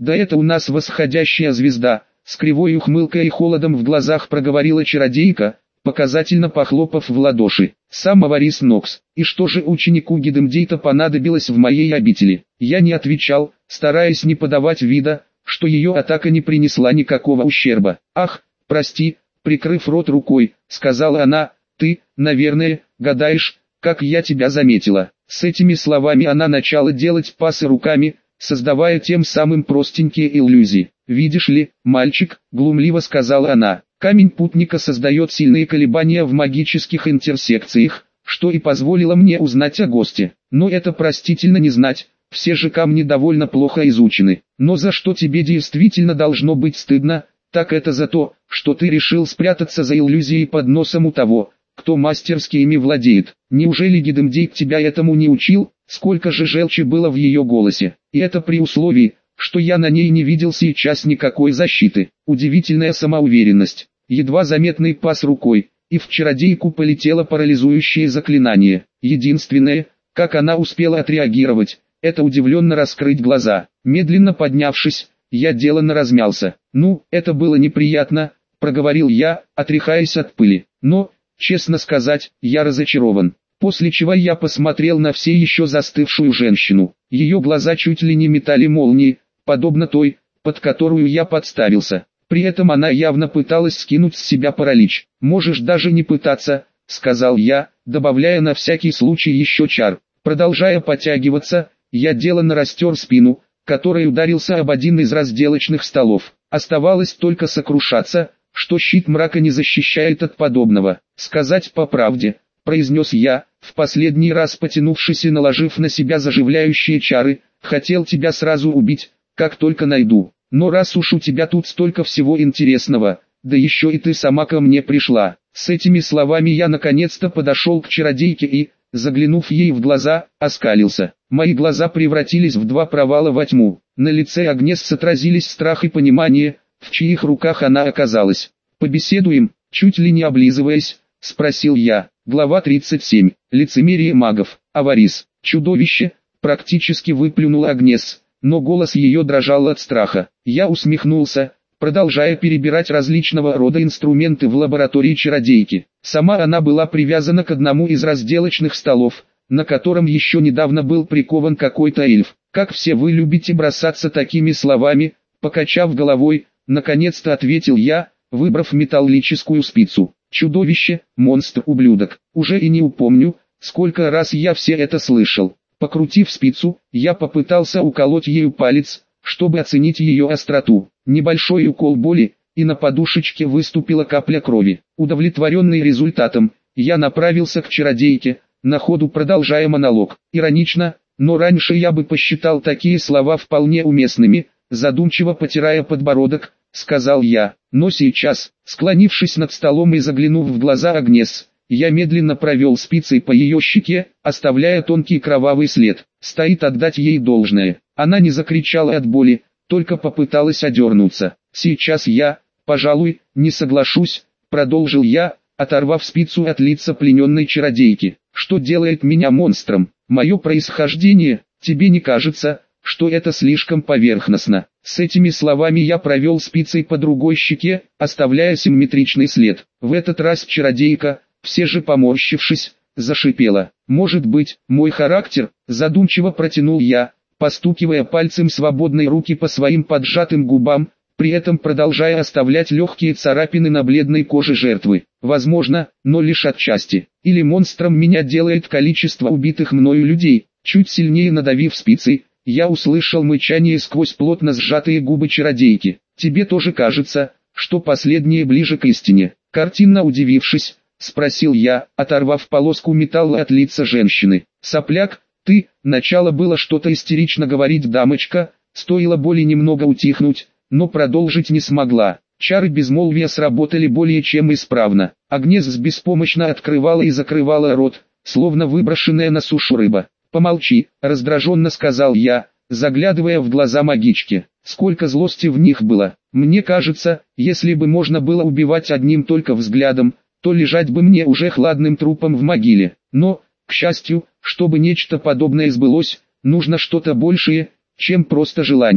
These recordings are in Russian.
Да это у нас восходящая звезда, с кривой ухмылкой и холодом в глазах проговорила чародейка, показательно похлопав в ладоши. Сам Аварис Нокс. И что же ученику Гидемдейта понадобилось в моей обители? Я не отвечал, стараясь не подавать вида, что ее атака не принесла никакого ущерба. Ах, прости, прикрыв рот рукой, сказала она, ты, наверное, гадаешь, как я тебя заметила. С этими словами она начала делать пасы руками, создавая тем самым простенькие иллюзии. «Видишь ли, мальчик», — глумливо сказала она, — «камень путника создает сильные колебания в магических интерсекциях, что и позволило мне узнать о госте. Но это простительно не знать, все же камни довольно плохо изучены. Но за что тебе действительно должно быть стыдно, так это за то, что ты решил спрятаться за иллюзией под носом у того, кто мастерски ими владеет. Неужели Гидемдейт тебя этому не учил?» Сколько же желчи было в ее голосе. И это при условии, что я на ней не видел сейчас никакой защиты. Удивительная самоуверенность. Едва заметный пас рукой, и в чародейку полетело парализующее заклинание. Единственное, как она успела отреагировать, это удивленно раскрыть глаза. Медленно поднявшись, я деланно размялся. «Ну, это было неприятно», — проговорил я, отряхаясь от пыли. «Но, честно сказать, я разочарован». После чего я посмотрел на все еще застывшую женщину. Ее глаза чуть ли не метали молнии, подобно той, под которую я подставился. При этом она явно пыталась скинуть с себя паралич. «Можешь даже не пытаться», — сказал я, добавляя на всякий случай еще чар. Продолжая подтягиваться, я деланно растер спину, которой ударился об один из разделочных столов. Оставалось только сокрушаться, что щит мрака не защищает от подобного. «Сказать по правде», — произнес я, в последний раз потянувшись и наложив на себя заживляющие чары, «хотел тебя сразу убить, как только найду. Но раз уж у тебя тут столько всего интересного, да еще и ты сама ко мне пришла». С этими словами я наконец-то подошел к чародейке и, заглянув ей в глаза, оскалился. Мои глаза превратились в два провала во тьму. На лице Агнес отразились страх и понимание, в чьих руках она оказалась. «Побеседуем?» — чуть ли не облизываясь, спросил я. Глава 37. Лицемерие магов. Аварис. Чудовище, практически выплюнула Агнес, но голос ее дрожал от страха. Я усмехнулся, продолжая перебирать различного рода инструменты в лаборатории чародейки. Сама она была привязана к одному из разделочных столов, на котором еще недавно был прикован какой-то эльф. «Как все вы любите бросаться такими словами», покачав головой, наконец-то ответил я, выбрав металлическую спицу. «Чудовище, монстр, ублюдок. Уже и не упомню, сколько раз я все это слышал». Покрутив спицу, я попытался уколоть ею палец, чтобы оценить ее остроту. Небольшой укол боли, и на подушечке выступила капля крови. Удовлетворенный результатом, я направился к чародейке, на ходу продолжая монолог. Иронично, но раньше я бы посчитал такие слова вполне уместными, задумчиво потирая подбородок, сказал я. Но сейчас, склонившись над столом и заглянув в глаза Агнес, я медленно провел спицей по ее щеке, оставляя тонкий кровавый след. Стоит отдать ей должное. Она не закричала от боли, только попыталась одернуться. «Сейчас я, пожалуй, не соглашусь», — продолжил я, оторвав спицу от лица плененной чародейки. «Что делает меня монстром? Мое происхождение, тебе не кажется, что это слишком поверхностно?» С этими словами я провел спицей по другой щеке, оставляя симметричный след. В этот раз чародейка, все же поморщившись, зашипела. «Может быть, мой характер?» — задумчиво протянул я, постукивая пальцем свободной руки по своим поджатым губам, при этом продолжая оставлять легкие царапины на бледной коже жертвы. «Возможно, но лишь отчасти. Или монстром меня делает количество убитых мною людей». Чуть сильнее надавив спицей, я услышал мычание сквозь плотно сжатые губы чародейки. «Тебе тоже кажется, что последнее ближе к истине?» Картинно удивившись, спросил я, оторвав полоску металла от лица женщины. «Сопляк, ты», начало было что-то истерично говорить дамочка, стоило боли немного утихнуть, но продолжить не смогла. Чары безмолвия сработали более чем исправно. Агнес беспомощно открывала и закрывала рот, словно выброшенная на сушу рыба. «Помолчи», — раздраженно сказал я, заглядывая в глаза магички. Сколько злости в них было. Мне кажется, если бы можно было убивать одним только взглядом, то лежать бы мне уже хладным трупом в могиле. Но, к счастью, чтобы нечто подобное сбылось, нужно что-то большее, чем просто желание.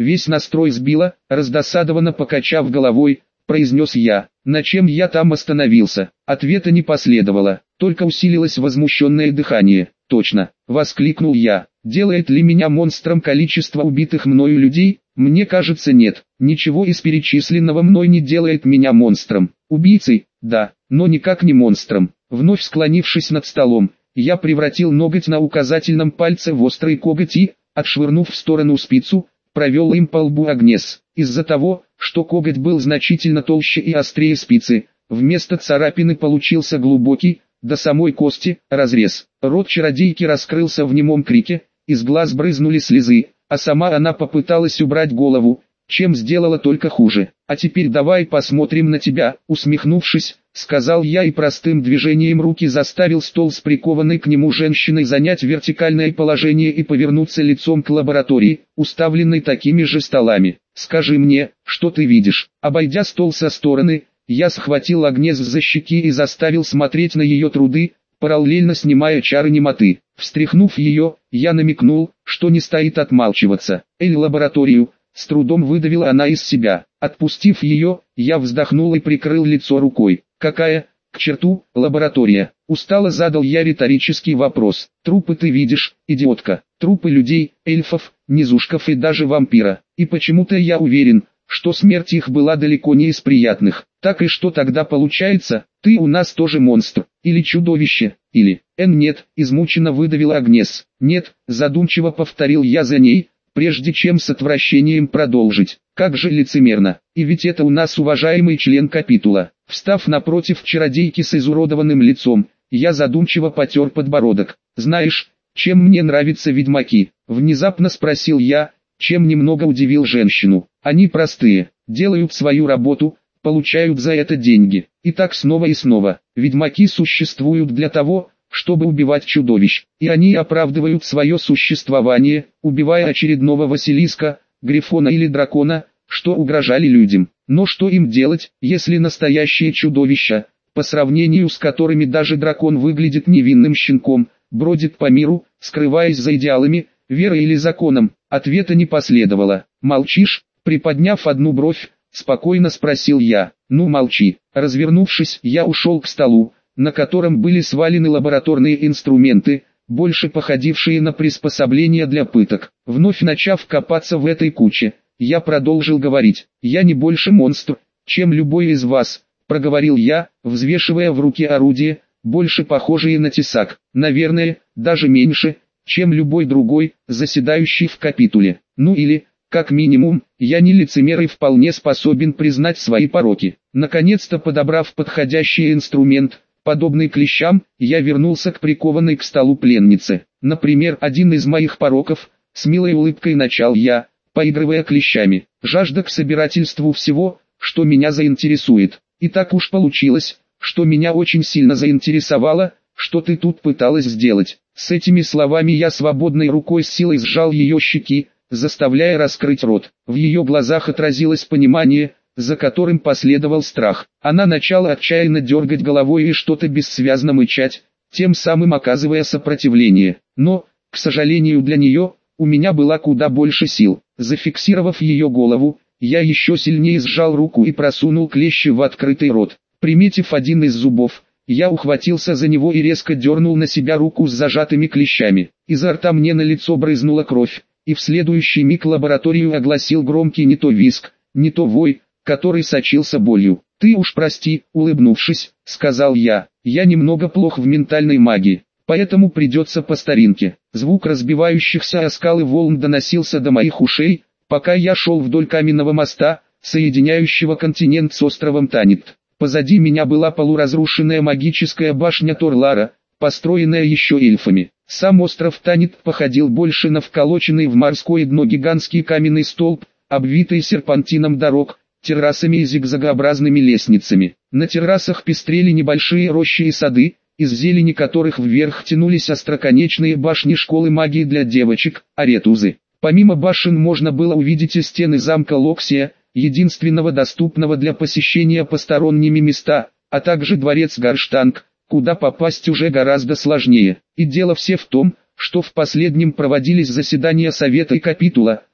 весь настрой сбила, раздосадованно покачав головой, произнес я. На чем я там остановился? Ответа не последовало, только усилилось возмущенное дыхание. Точно, воскликнул я. Делает ли меня монстром количество убитых мною людей? Мне кажется, нет. Ничего из перечисленного мной не делает меня монстром. Убийцей, да, но никак не монстром. Вновь склонившись над столом, я превратил ноготь на указательном пальце в острый коготь и, отшвырнув в сторону спицу, провел им по лбу Агнес. Из-за того, что коготь был значительно толще и острее спицы, вместо царапины получился глубокий, до самой кости, разрез. Рот чародейки раскрылся в немом крике, из глаз брызнули слезы, а сама она попыталась убрать голову, чем сделала только хуже. «А теперь давай посмотрим на тебя», усмехнувшись, сказал я и простым движением руки заставил стол с прикованной к нему женщиной занять вертикальное положение и повернуться лицом к лаборатории, уставленной такими же столами. «Скажи мне, что ты видишь?» Обойдя стол со стороны, я схватил Агнес за щеки и заставил смотреть на ее труды, параллельно снимая чары немоты. Встряхнув ее, я намекнул, что не стоит отмалчиваться. «Лабораторию», с трудом выдавила она из себя. Отпустив ее, я вздохнул и прикрыл лицо рукой. «Какая, к черту, лаборатория?» Устало задал я риторический вопрос. «Трупы ты видишь, идиотка. Трупы людей, эльфов, низушков и даже вампира. И почему-то я уверен, что смерть их была далеко не из приятных. Так и что тогда получается? Ты у нас тоже монстр, или чудовище, или...» «Нет», измученно выдавила Агнес. «Нет», задумчиво повторил я за ней, прежде чем с отвращением продолжить. «Как же лицемерно, и ведь это у нас уважаемый член капитула». Встав напротив чародейки с изуродованным лицом, я задумчиво потер подбородок. «Знаешь, чем мне нравятся ведьмаки?» Внезапно спросил я, чем немного удивил женщину. «Они простые, делают свою работу, получают за это деньги. И так снова и снова. Ведьмаки существуют для того, чтобы убивать чудовищ, и они оправдывают свое существование, убивая очередного Василиска, Грифона или Дракона, что угрожали людям. Но что им делать, если настоящие чудовища, по сравнению с которыми даже дракон выглядит невинным щенком, бродит по миру, скрываясь за идеалами, верой или законом?» Ответа не последовало. «Молчишь?» Приподняв одну бровь, спокойно спросил я. «Ну молчи». Развернувшись, я ушел к столу, на котором были свалены лабораторные инструменты, больше походившие на приспособления для пыток. Вновь начав копаться в этой куче, я продолжил говорить. «Я не больше монстр, чем любой из вас», проговорил я, взвешивая в руке орудие, больше похожее на тесак. «Наверное, даже меньше, чем любой другой, заседающий в капитуле. Ну или, как минимум, я не лицемер и вполне способен признать свои пороки». Наконец-то подобрав подходящий инструмент, подобный клещам, я вернулся к прикованной к столу пленнице. «Например, один из моих пороков», с милой улыбкой начал я, поигрывая клещами, «жажда к собирательству всего, что меня заинтересует. И так уж получилось, что меня очень сильно заинтересовало, что ты тут пыталась сделать». С этими словами я свободной рукой с силой сжал ее щеки, заставляя раскрыть рот. В ее глазах отразилось понимание, за которым последовал страх. Она начала отчаянно дергать головой и что-то бессвязно мычать, тем самым оказывая сопротивление. Но, к сожалению для нее, у меня была куда больше сил. Зафиксировав ее голову, я еще сильнее сжал руку и просунул клещи в открытый рот. Приметив один из зубов, я ухватился за него и резко дернул на себя руку с зажатыми клещами. Изо рта мне на лицо брызнула кровь, и в следующий миг лабораторию огласил громкий не то визг, не то вой, который сочился болью. «Ты уж прости», улыбнувшись, сказал я немного плох в ментальной магии, поэтому придется по старинке. Звук разбивающихся о скалы волн доносился до моих ушей, пока я шел вдоль каменного моста, соединяющего континент с островом Танит. Позади меня была полуразрушенная магическая башня Торлара, построенная еще эльфами. Сам остров Танит походил больше на вколоченный в морское дно гигантский каменный столб, обвитый серпантином дорог, террасами и зигзагообразными лестницами. На террасах пестрели небольшие рощи и сады, из зелени которых вверх тянулись остроконечные башни школы магии для девочек, аретузы. Помимо башен можно было увидеть и стены замка Локсия, единственного доступного для посещения посторонними места, а также дворец Гарштанг, куда попасть уже гораздо сложнее. И дело все в том, что в последнем проводились заседания Совета и Капитула,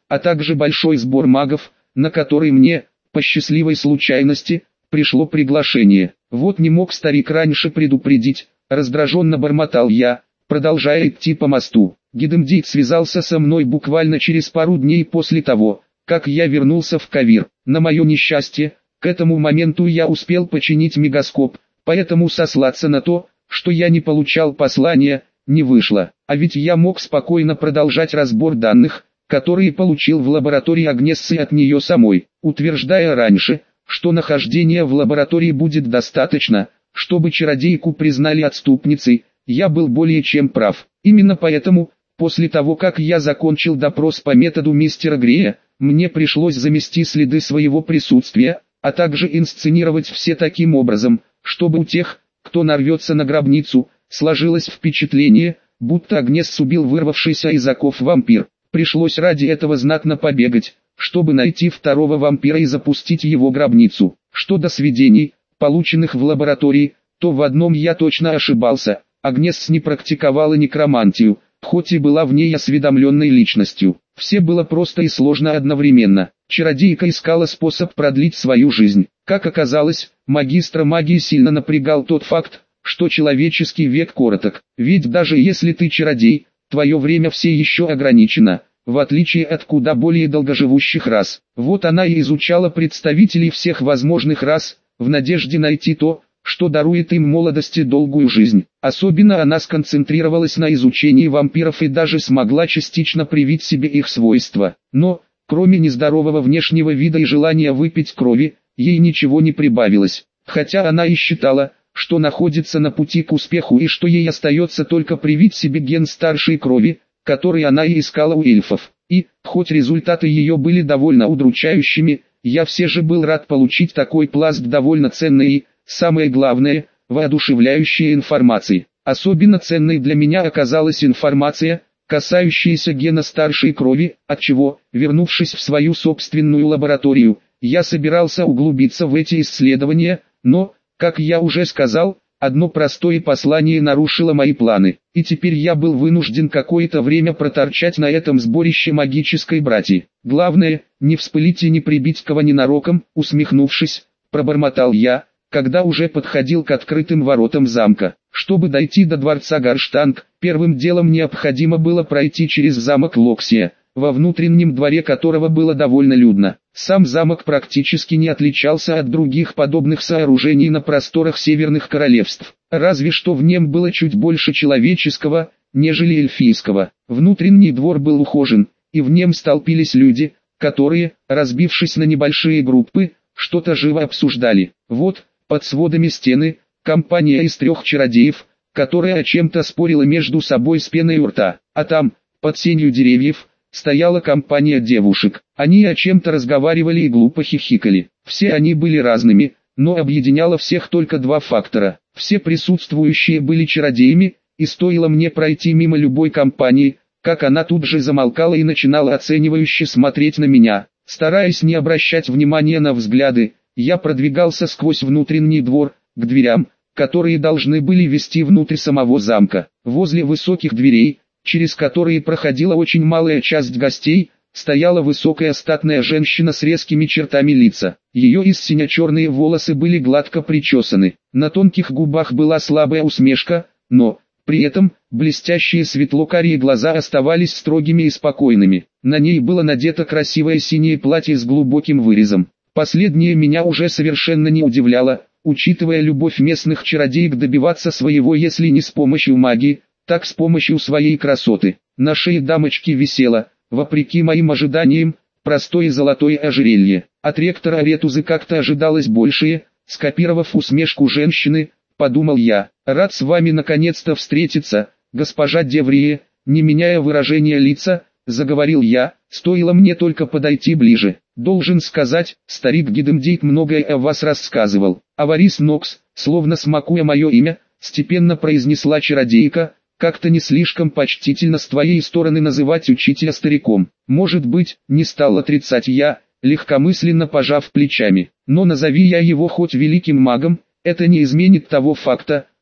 а также большой сбор магов, на который мне, по счастливой случайности, пришло приглашение. Вот не мог старик раньше предупредить, раздраженно бормотал я, продолжая идти по мосту. Гидемдейт связался со мной буквально через пару дней после того, как я вернулся в Кавир. На мое несчастье, к этому моменту я успел починить мегаскоп, поэтому сослаться на то, что я не получал послания, не вышло. А ведь я мог спокойно продолжать разбор данных, которые получил в лаборатории Агнессы от нее самой, утверждая раньше, что нахождение в лаборатории будет достаточно, чтобы чародейку признали отступницей. Я был более чем прав. Именно поэтому, после того как я закончил допрос по методу мистера Грея, мне пришлось замести следы своего присутствия, а также инсценировать все таким образом, чтобы у тех, кто нарвется на гробницу, сложилось впечатление, будто Агнес убил вырвавшийся из оков вампир. Пришлось ради этого знатно побегать, чтобы найти второго вампира и запустить его гробницу. Что до сведений, полученных в лаборатории, то в одном я точно ошибался. Агнес не практиковала некромантию, хоть и была в ней осведомленной личностью. Все было просто и сложно одновременно. Чародейка искала способ продлить свою жизнь. Как оказалось, магистра магии сильно напрягал тот факт, что человеческий век короток. Ведь даже если ты чародей, твое время все еще ограничено, в отличие от куда более долгоживущих рас. Вот она и изучала представителей всех возможных рас, в надежде найти то, что дарует им молодости долгую жизнь. Особенно она сконцентрировалась на изучении вампиров и даже смогла частично привить себе их свойства. Но, кроме нездорового внешнего вида и желания выпить крови, ей ничего не прибавилось. Хотя она и считала, что находится на пути к успеху и что ей остается только привить себе ген старшей крови, который она и искала у эльфов. И, хоть результаты ее были довольно удручающими, я все же был рад получить такой пласт довольно ценной и, самое главное, воодушевляющей информации. Особенно ценной для меня оказалась информация, касающаяся гена старшей крови, отчего, вернувшись в свою собственную лабораторию, я собирался углубиться в эти исследования, но, как я уже сказал, одно простое послание нарушило мои планы, и теперь я был вынужден какое-то время проторчать на этом сборище магической братьи. Главное, не вспылить и не прибить кого ненароком, усмехнувшись, пробормотал я, когда уже подходил к открытым воротам замка. Чтобы дойти до дворца Гарштанг, первым делом необходимо было пройти через замок Локсия, во внутреннем дворе которого было довольно людно. Сам замок практически не отличался от других подобных сооружений на просторах северных королевств, разве что в нем было чуть больше человеческого, нежели эльфийского. Внутренний двор был ухожен, и в нем столпились люди, которые, разбившись на небольшие группы, что-то живо обсуждали. Вот, под сводами стены, компания из 3 чародеев, которая о чем-то спорила между собой с пеной у рта, а там, под сенью деревьев, стояла компания девушек. Они о чем-то разговаривали и глупо хихикали. Все они были разными, но объединяло всех только 2 фактора. Все присутствующие были чародеями, и стоило мне пройти мимо любой компании, как она тут же замолкала и начинала оценивающе смотреть на меня. Стараясь не обращать внимания на взгляды, я продвигался сквозь внутренний двор, к дверям, которые должны были вести внутрь самого замка. Возле высоких дверей, через которые проходила очень малая часть гостей, стояла высокая статная женщина с резкими чертами лица. Ее истинно-черные волосы были гладко причесаны. На тонких губах была слабая усмешка, но, при этом, блестящие светло-карие глаза оставались строгими и спокойными. На ней было надето красивое синее платье с глубоким вырезом. Последнее меня уже совершенно не удивляло, учитывая любовь местных чародеек добиваться своего, если не с помощью магии, так с помощью своей красоты. На шее дамочки висело, вопреки моим ожиданиям, простое золотое ожерелье. От ректора Аретузы как-то ожидалось большее. Скопировав усмешку женщины, подумал я: рад с вами наконец-то встретиться, госпожа Деврие. Не меняя выражения лица, заговорил я, стоило мне только подойти ближе. Должен сказать, старик Гидемдейт многое о вас рассказывал. Аварис Нокс, словно смакуя мое имя, степенно произнесла чародейка, как-то не слишком почтительно с твоей стороны называть учителя стариком. Может быть, не стал отрицать я, легкомысленно пожав плечами. Но назови я его хоть великим магом, это не изменит того факта,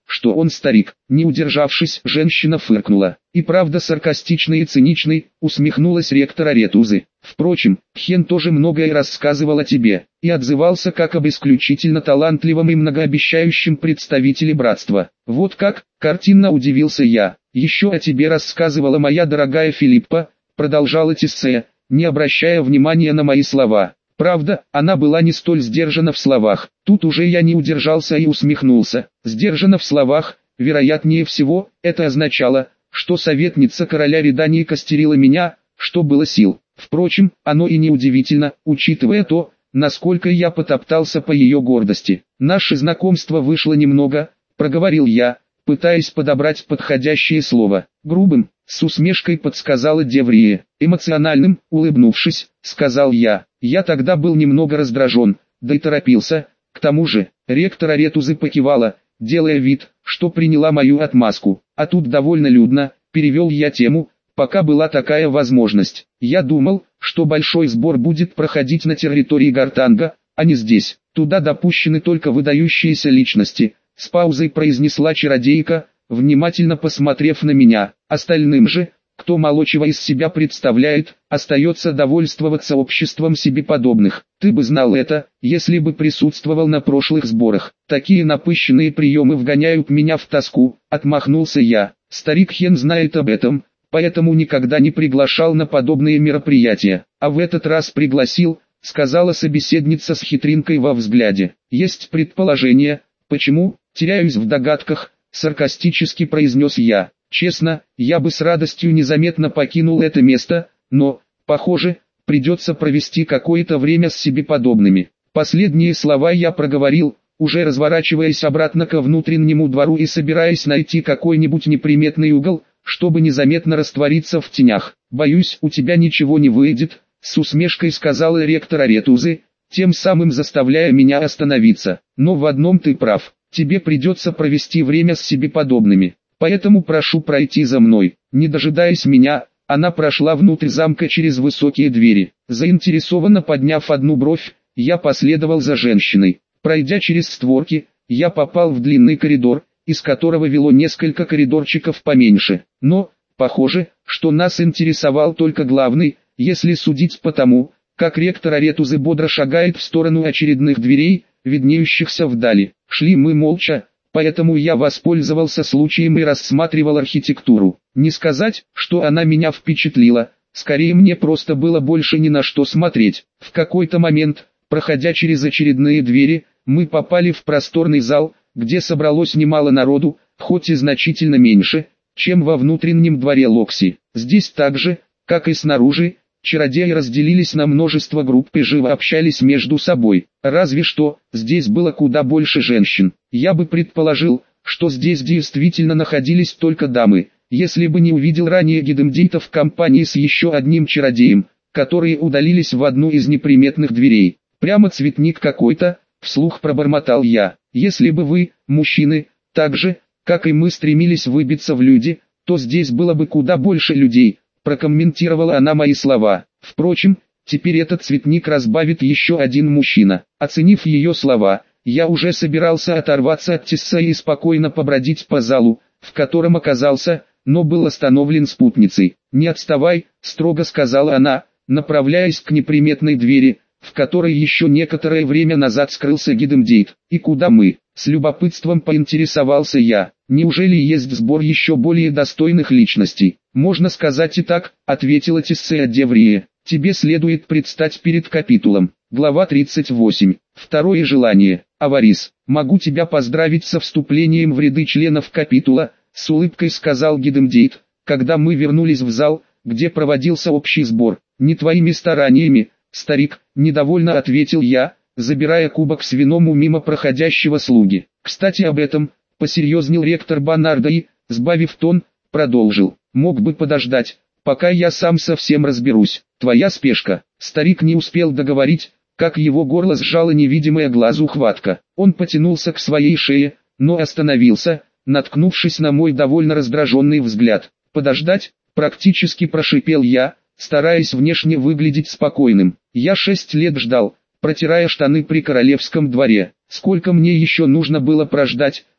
что он старик. Не удержавшись, женщина фыркнула. И правда саркастичный и циничный, усмехнулась ректор Аретузы. Впрочем, Хен тоже многое рассказывал о тебе, и отзывался как об исключительно талантливом и многообещающем представителе братства. Вот как, картинно удивился я. Еще о тебе рассказывала моя дорогая Филиппа, продолжала Тиссея, не обращая внимания на мои слова. Правда, она была не столь сдержана в словах. Тут уже я не удержался и усмехнулся. Сдержана в словах, вероятнее всего, это означало, что советница короля Редании костерила меня, что было сил. Впрочем, оно и не удивительно, учитывая то, насколько я потоптался по ее гордости. Наше знакомство вышло немного, проговорил я, пытаясь подобрать подходящее слово. Грубым, с усмешкой подсказала Деврия. Эмоциональным, улыбнувшись, сказал я. Я тогда был немного раздражен, да и торопился. К тому же, ректор Аретузы покивала, делая вид, что приняла мою отмазку. А тут довольно людно, перевел я тему, пока была такая возможность. Я думал, что большой сбор будет проходить на территории Гартанга, а не здесь. Туда допущены только выдающиеся личности. С паузой произнесла чародейка, внимательно посмотрев на меня. Остальным же, кто молочего из себя представляет, остается довольствоваться обществом себе подобных. Ты бы знал это, если бы присутствовал на прошлых сборах. Такие напыщенные приемы вгоняют меня в тоску, отмахнулся я. Старик Хен знает об этом, поэтому никогда не приглашал на подобные мероприятия. А в этот раз пригласил, сказала собеседница с хитринкой во взгляде. Есть предположение, почему, теряюсь в догадках, саркастически произнес я. Честно, я бы с радостью незаметно покинул это место, но, похоже, придется провести какое-то время с себе подобными. Последние слова я проговорил, уже разворачиваясь обратно ко внутреннему двору и собираясь найти какой-нибудь неприметный угол, чтобы незаметно раствориться в тенях. «Боюсь, у тебя ничего не выйдет», — с усмешкой сказала ректор Аретузы, тем самым заставляя меня остановиться. «Но в одном ты прав, тебе придется провести время с себе подобными. Поэтому прошу пройти за мной». Не дожидаясь меня, она прошла внутрь замка через высокие двери. Заинтересованно подняв одну бровь, я последовал за женщиной. Пройдя через створки, я попал в длинный коридор, из которого вело несколько коридорчиков поменьше. Но, похоже, что нас интересовал только главный, если судить по тому, как ректор Аретузы бодро шагает в сторону очередных дверей, виднеющихся вдали. Шли мы молча, поэтому я воспользовался случаем и рассматривал архитектуру. Не сказать, что она меня впечатлила, скорее мне просто было больше ни на что смотреть. В какой-то момент, проходя через очередные двери, мы попали в просторный зал, где собралось немало народу, хоть и значительно меньше, чем во внутреннем дворе Локси. Здесь так же, как и снаружи, чародеи разделились на множество групп и живо общались между собой. Разве что, здесь было куда больше женщин. Я бы предположил, что здесь действительно находились только дамы, если бы не увидел ранее Гидемдейта в компании с еще одним чародеем, которые удалились в одну из неприметных дверей. Прямо цветник какой-то, вслух пробормотал я. Если бы вы, мужчины, так же, как и мы стремились выбиться в люди, то здесь было бы куда больше людей, прокомментировала она мои слова. Впрочем, теперь этот цветник разбавит еще один мужчина. Оценив ее слова, я уже собирался оторваться от Тиссеи и спокойно побродить по залу, в котором оказался, но был остановлен спутницей. «Не отставай», — строго сказала она, направляясь к неприметной двери, в которой еще некоторое время назад скрылся Гидемдейт. «И куда мы?» — с любопытством поинтересовался я. «Неужели есть сбор еще более достойных личностей?» «Можно сказать и так», — ответила Тиссея Деврия. «Тебе следует предстать перед капитулом». Глава 38. Второе желание. Аварис, могу тебя поздравить со вступлением в ряды членов капитула, с улыбкой сказал Гидемдейт, когда мы вернулись в зал, где проводился общий сбор. Не твоими стараниями, старик, недовольно ответил я, забирая кубок с вином у мимо проходящего слуги. Кстати об этом, посерьезнел ректор Банарда и, сбавив тон, продолжил. Мог бы подождать, пока я сам совсем разберусь. Твоя спешка. Старик не успел договорить, как его горло сжала невидимая глазу хватка. Он потянулся к своей шее, но остановился, наткнувшись на мой довольно раздраженный взгляд. «Подождать?» – практически прошипел я, стараясь внешне выглядеть спокойным. «Я 6 лет ждал, протирая штаны при королевском дворе. Сколько мне еще нужно было прождать,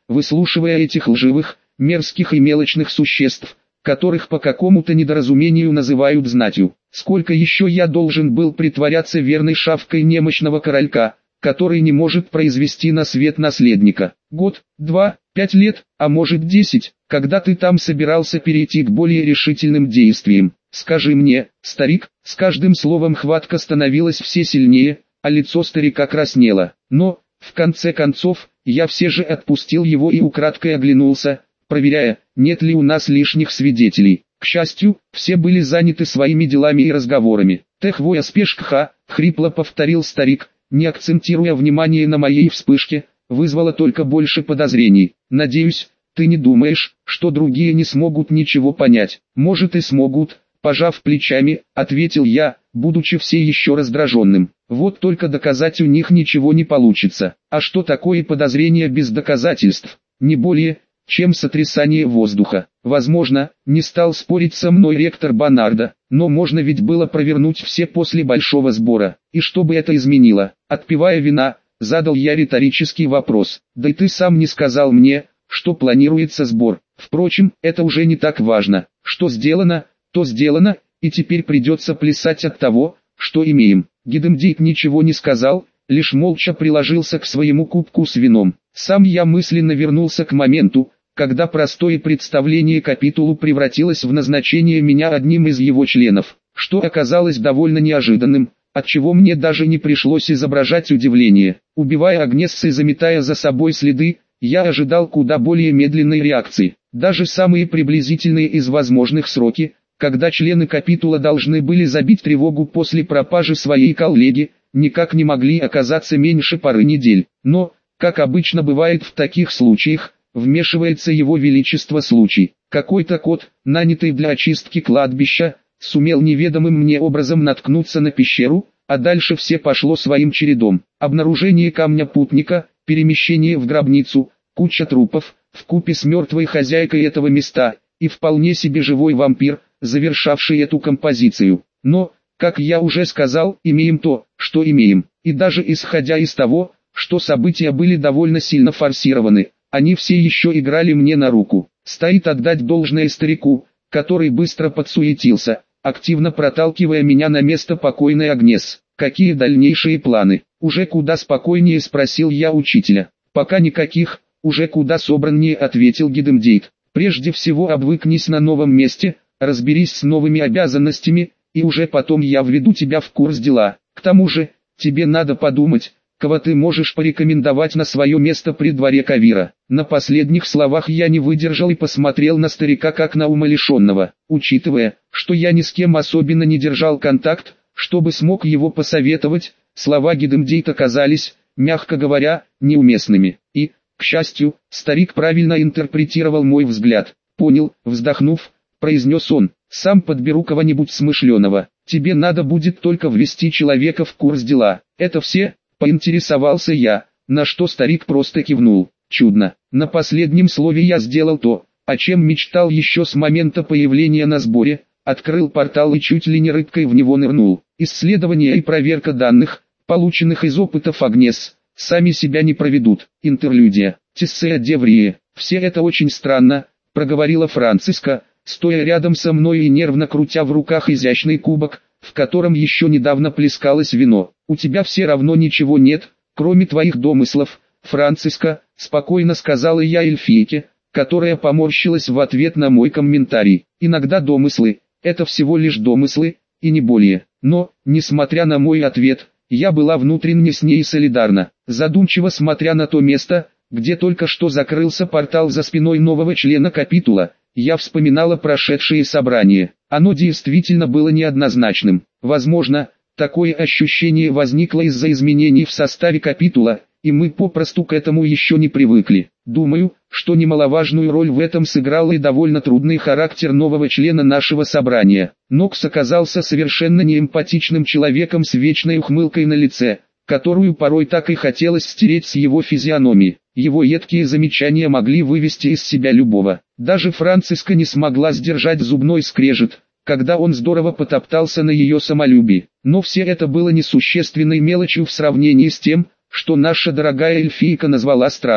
выслушивая этих лживых, мерзких и мелочных существ, которых по какому-то недоразумению называют знатью. Сколько еще я должен был притворяться верной шавкой немощного королька, который не может произвести на свет наследника? Год, 2, 5 лет, а может 10, когда ты там собирался перейти к более решительным действиям. Скажи мне, старик, с каждым словом хватка становилась все сильнее, а лицо старика краснело. Но, в конце концов, я все же отпустил его и украдкой оглянулся, проверяя, нет ли у нас лишних свидетелей. К счастью, все были заняты своими делами и разговорами. «Техвоя спешкха», — хрипло повторил старик, не акцентируя внимание на моей вспышке, вызвало только больше подозрений. «Надеюсь, ты не думаешь, что другие не смогут ничего понять?» «Может и смогут», — пожав плечами, ответил я, будучи все еще раздраженным. «Вот только доказать у них ничего не получится. А что такое подозрение без доказательств? Не более, чем сотрясание воздуха. Возможно, не стал спорить со мной ректор Банарда, но можно ведь было провернуть все после большого сбора. И что бы это изменило?» Отпивая вина, задал я риторический вопрос. «Да и ты сам не сказал мне, что планируется сбор. Впрочем, это уже не так важно. Что сделано, то сделано, и теперь придется плясать от того, что имеем». Гидемдейт ничего не сказал, лишь молча приложился к своему кубку с вином. Сам я мысленно вернулся к моменту, когда простое представление капитулу превратилось в назначение меня одним из его членов, что оказалось довольно неожиданным, отчего мне даже не пришлось изображать удивление. Убивая Агнессы и заметая за собой следы, я ожидал куда более медленной реакции. Даже самые приблизительные из возможных сроки, когда члены капитула должны были забить тревогу после пропажи своей коллеги, никак не могли оказаться меньше пары недель. Но, как обычно бывает в таких случаях, вмешивается его величество случай. Какой-то кот, нанятый для очистки кладбища, сумел неведомым мне образом наткнуться на пещеру, а дальше все пошло своим чередом. Обнаружение камня путника, перемещение в гробницу, куча трупов, вкупе с мертвой хозяйкой этого места, и вполне себе живой вампир, завершавший эту композицию. Но, как я уже сказал, имеем то, что имеем. И даже исходя из того, что события были довольно сильно форсированы, они все еще играли мне на руку. Стоит отдать должное старику, который быстро подсуетился, активно проталкивая меня на место покойной Агнес. «Какие дальнейшие планы?» «Уже куда спокойнее», спросил я учителя. «Пока никаких», уже куда собраннее ответил Гидемдейт. «Прежде всего обвыкнись на новом месте, разберись с новыми обязанностями, и уже потом я введу тебя в курс дела. К тому же, тебе надо подумать, кого ты можешь порекомендовать на свое место при дворе Кавира». На последних словах я не выдержал и посмотрел на старика как на умалишенного. Учитывая, что я ни с кем особенно не держал контакт, чтобы смог его посоветовать, слова Гидемдейта казались, мягко говоря, неуместными. И, к счастью, старик правильно интерпретировал мой взгляд. «Понял», вздохнув, произнес он, «сам подберу кого-нибудь смышленого. Тебе надо будет только ввести человека в курс дела». «Это все?» — поинтересовался я, на что старик просто кивнул. Чудно. На последнем слове я сделал то, о чем мечтал еще с момента появления на сборе, открыл портал и чуть ли не рыбкой в него нырнул. Исследование и проверка данных, полученных из опытов Агнес, сами себя не проведут. Интерлюдия. Тессея Деврие. «Все это очень странно», — проговорила Франциска, стоя рядом со мной и нервно крутя в руках изящный кубок, в котором еще недавно плескалось вино. «У тебя все равно ничего нет, кроме твоих домыслов, Франциска», — спокойно сказала я эльфийке, которая поморщилась в ответ на мой комментарий. «Иногда домыслы — это всего лишь домыслы, и не более». Но, несмотря на мой ответ, я была внутренне с ней солидарна. Задумчиво смотря на то место, где только что закрылся портал за спиной нового члена капитула, я вспоминала прошедшее собрание. Оно действительно было неоднозначным. Возможно, такое ощущение возникло из-за изменений в составе капитула, и мы попросту к этому еще не привыкли. Думаю, что немаловажную роль в этом сыграл и довольно трудный характер нового члена нашего собрания. Нокс оказался совершенно неэмпатичным человеком с вечной ухмылкой на лице, которую порой так и хотелось стереть с его физиономии. Его едкие замечания могли вывести из себя любого. Даже Франциска не смогла сдержать зубной скрежет, когда он здорово потоптался на ее самолюбии. Но все это было несущественной мелочью в сравнении с тем, что наша дорогая эльфийка назвала странным.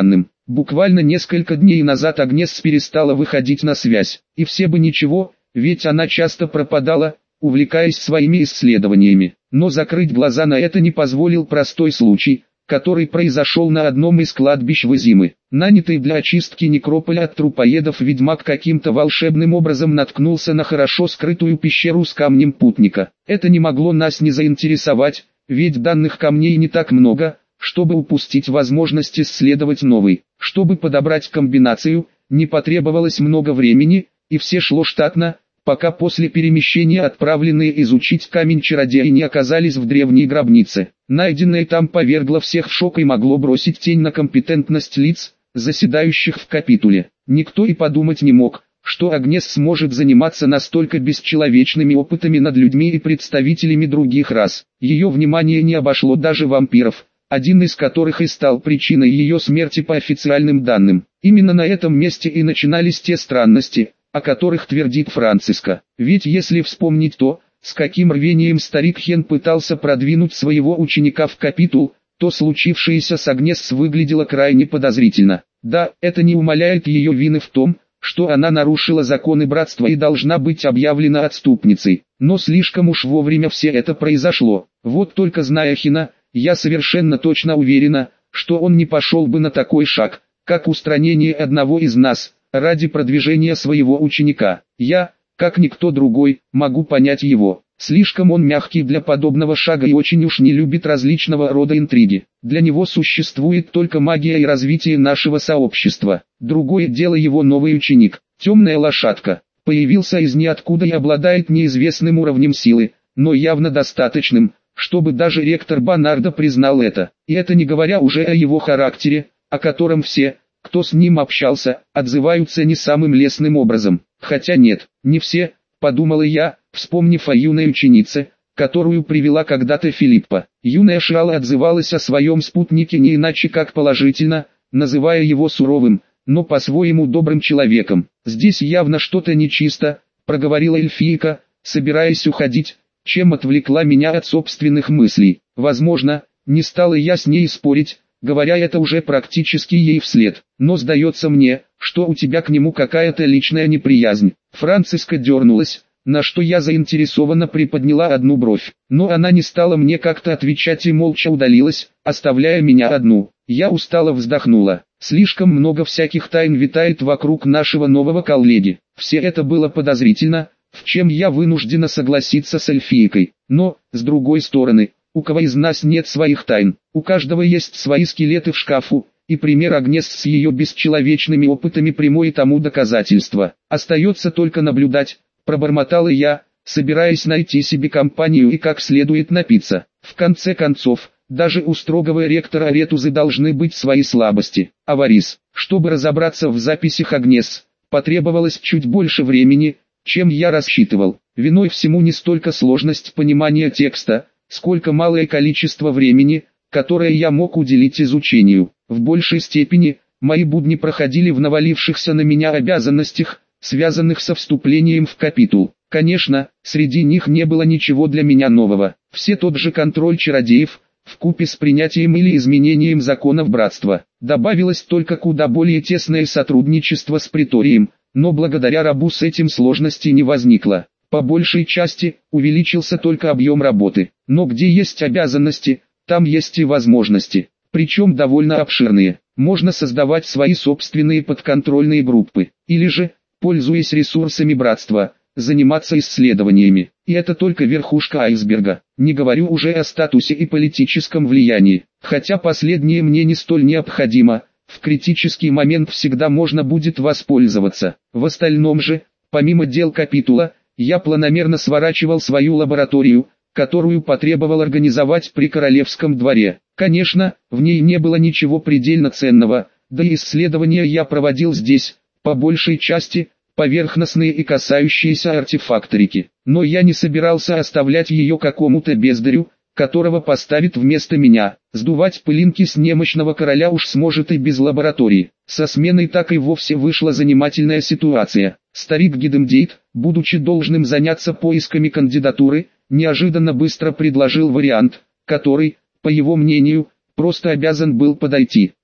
Буквально несколько дней назад Агнес перестала выходить на связь, и все бы ничего, ведь она часто пропадала, увлекаясь своими исследованиями. Но закрыть глаза на это не позволил простой случай, который произошел на одном из кладбищ Вызимы. Нанятый для очистки некрополя от трупоедов ведьмак каким-то волшебным образом наткнулся на хорошо скрытую пещеру с камнем путника. Это не могло нас не заинтересовать, ведь данных камней не так много, чтобы упустить возможность исследовать новый. Чтобы подобрать комбинацию, не потребовалось много времени, и все шло штатно, пока после перемещения отправленные изучить камень чародеи не оказались в древней гробнице. Найденное там повергло всех в шок и могло бросить тень на компетентность лиц, заседающих в капитуле. Никто и подумать не мог, что Агнес сможет заниматься настолько бесчеловечными опытами над людьми и представителями других рас. Ее внимание не обошло даже вампиров, один из которых и стал причиной ее смерти по официальным данным. Именно на этом месте и начинались те странности, о которых твердит Франциско. Ведь если вспомнить то, с каким рвением старик Хен пытался продвинуть своего ученика в капитул, то случившееся с Агнес выглядело крайне подозрительно. Да, это не умаляет ее вины в том, что она нарушила законы братства и должна быть объявлена отступницей. Но слишком уж вовремя все это произошло. Вот только зная Хена, я совершенно точно уверена, что он не пошел бы на такой шаг, как устранение одного из нас, ради продвижения своего ученика. Я, как никто другой, могу понять его. Слишком он мягкий для подобного шага и очень уж не любит различного рода интриги. Для него существует только магия и развитие нашего сообщества. Другое дело его новый ученик, темная лошадка. Появился из ниоткуда и обладает неизвестным уровнем силы, но явно достаточным, чтобы даже ректор Банардо признал это. И это не говоря уже о его характере, о котором все, кто с ним общался, отзываются не самым лестным образом. Хотя нет, не все, подумала я, вспомнив о юной ученице, которую привела когда-то Филиппа. Юная Шиала отзывалась о своем спутнике не иначе как положительно, называя его суровым, но по-своему добрым человеком. «Здесь явно что-то нечисто», — проговорила эльфийка, собираясь уходить, чем отвлекла меня от собственных мыслей. Возможно, не стала я с ней спорить, говоря это уже практически ей вслед. «Но сдается мне, что у тебя к нему какая-то личная неприязнь». Франциска дернулась, на что я заинтересованно приподняла одну бровь. Но она не стала мне как-то отвечать и молча удалилась, оставляя меня одну. Я устало вздохнула. Слишком много всяких тайн витает вокруг нашего нового коллеги. Все это было подозрительно, в чем я вынуждена согласиться с эльфийкой. Но, с другой стороны, у кого из нас нет своих тайн? У каждого есть свои скелеты в шкафу, и пример Агнес с ее бесчеловечными опытами прямое тому доказательство. Остается только наблюдать, пробормотала я, собираясь найти себе компанию и как следует напиться. В конце концов, даже у строгого ректора Ретузы должны быть свои слабости. Аварис, чтобы разобраться в записях Агнес, потребовалось чуть больше времени, чем я рассчитывал. Виной всему не столько сложность понимания текста, сколько малое количество времени, которое я мог уделить изучению. В большей степени, мои будни проходили в навалившихся на меня обязанностях, связанных со вступлением в капитул. Конечно, среди них не было ничего для меня нового. Все тот же контроль чародеев, вкупе с принятием или изменением законов братства. Добавилось только куда более тесное сотрудничество с приторием, но благодаря рабу с этим сложностей не возникло. По большей части, увеличился только объем работы. Но где есть обязанности, там есть и возможности. Причем довольно обширные. Можно создавать свои собственные подконтрольные группы. Или же, пользуясь ресурсами братства, заниматься исследованиями. И это только верхушка айсберга. Не говорю уже о статусе и политическом влиянии. Хотя последнее мне не столь необходимо, в критический момент всегда можно будет воспользоваться. В остальном же, помимо дел капитула, я планомерно сворачивал свою лабораторию, которую потребовал организовать при королевском дворе. Конечно, в ней не было ничего предельно ценного, да и исследования я проводил здесь, по большей части, поверхностные и касающиеся артефакторики. Но я не собирался оставлять ее какому-то бездарю, которого поставит вместо меня. Сдувать пылинки с немощного короля уж сможет и без лаборатории. Со сменой так и вовсе вышла занимательная ситуация. Старик Гидемдейт, будучи должным заняться поисками кандидатуры, неожиданно быстро предложил вариант, который, по его мнению, просто обязан был подойти.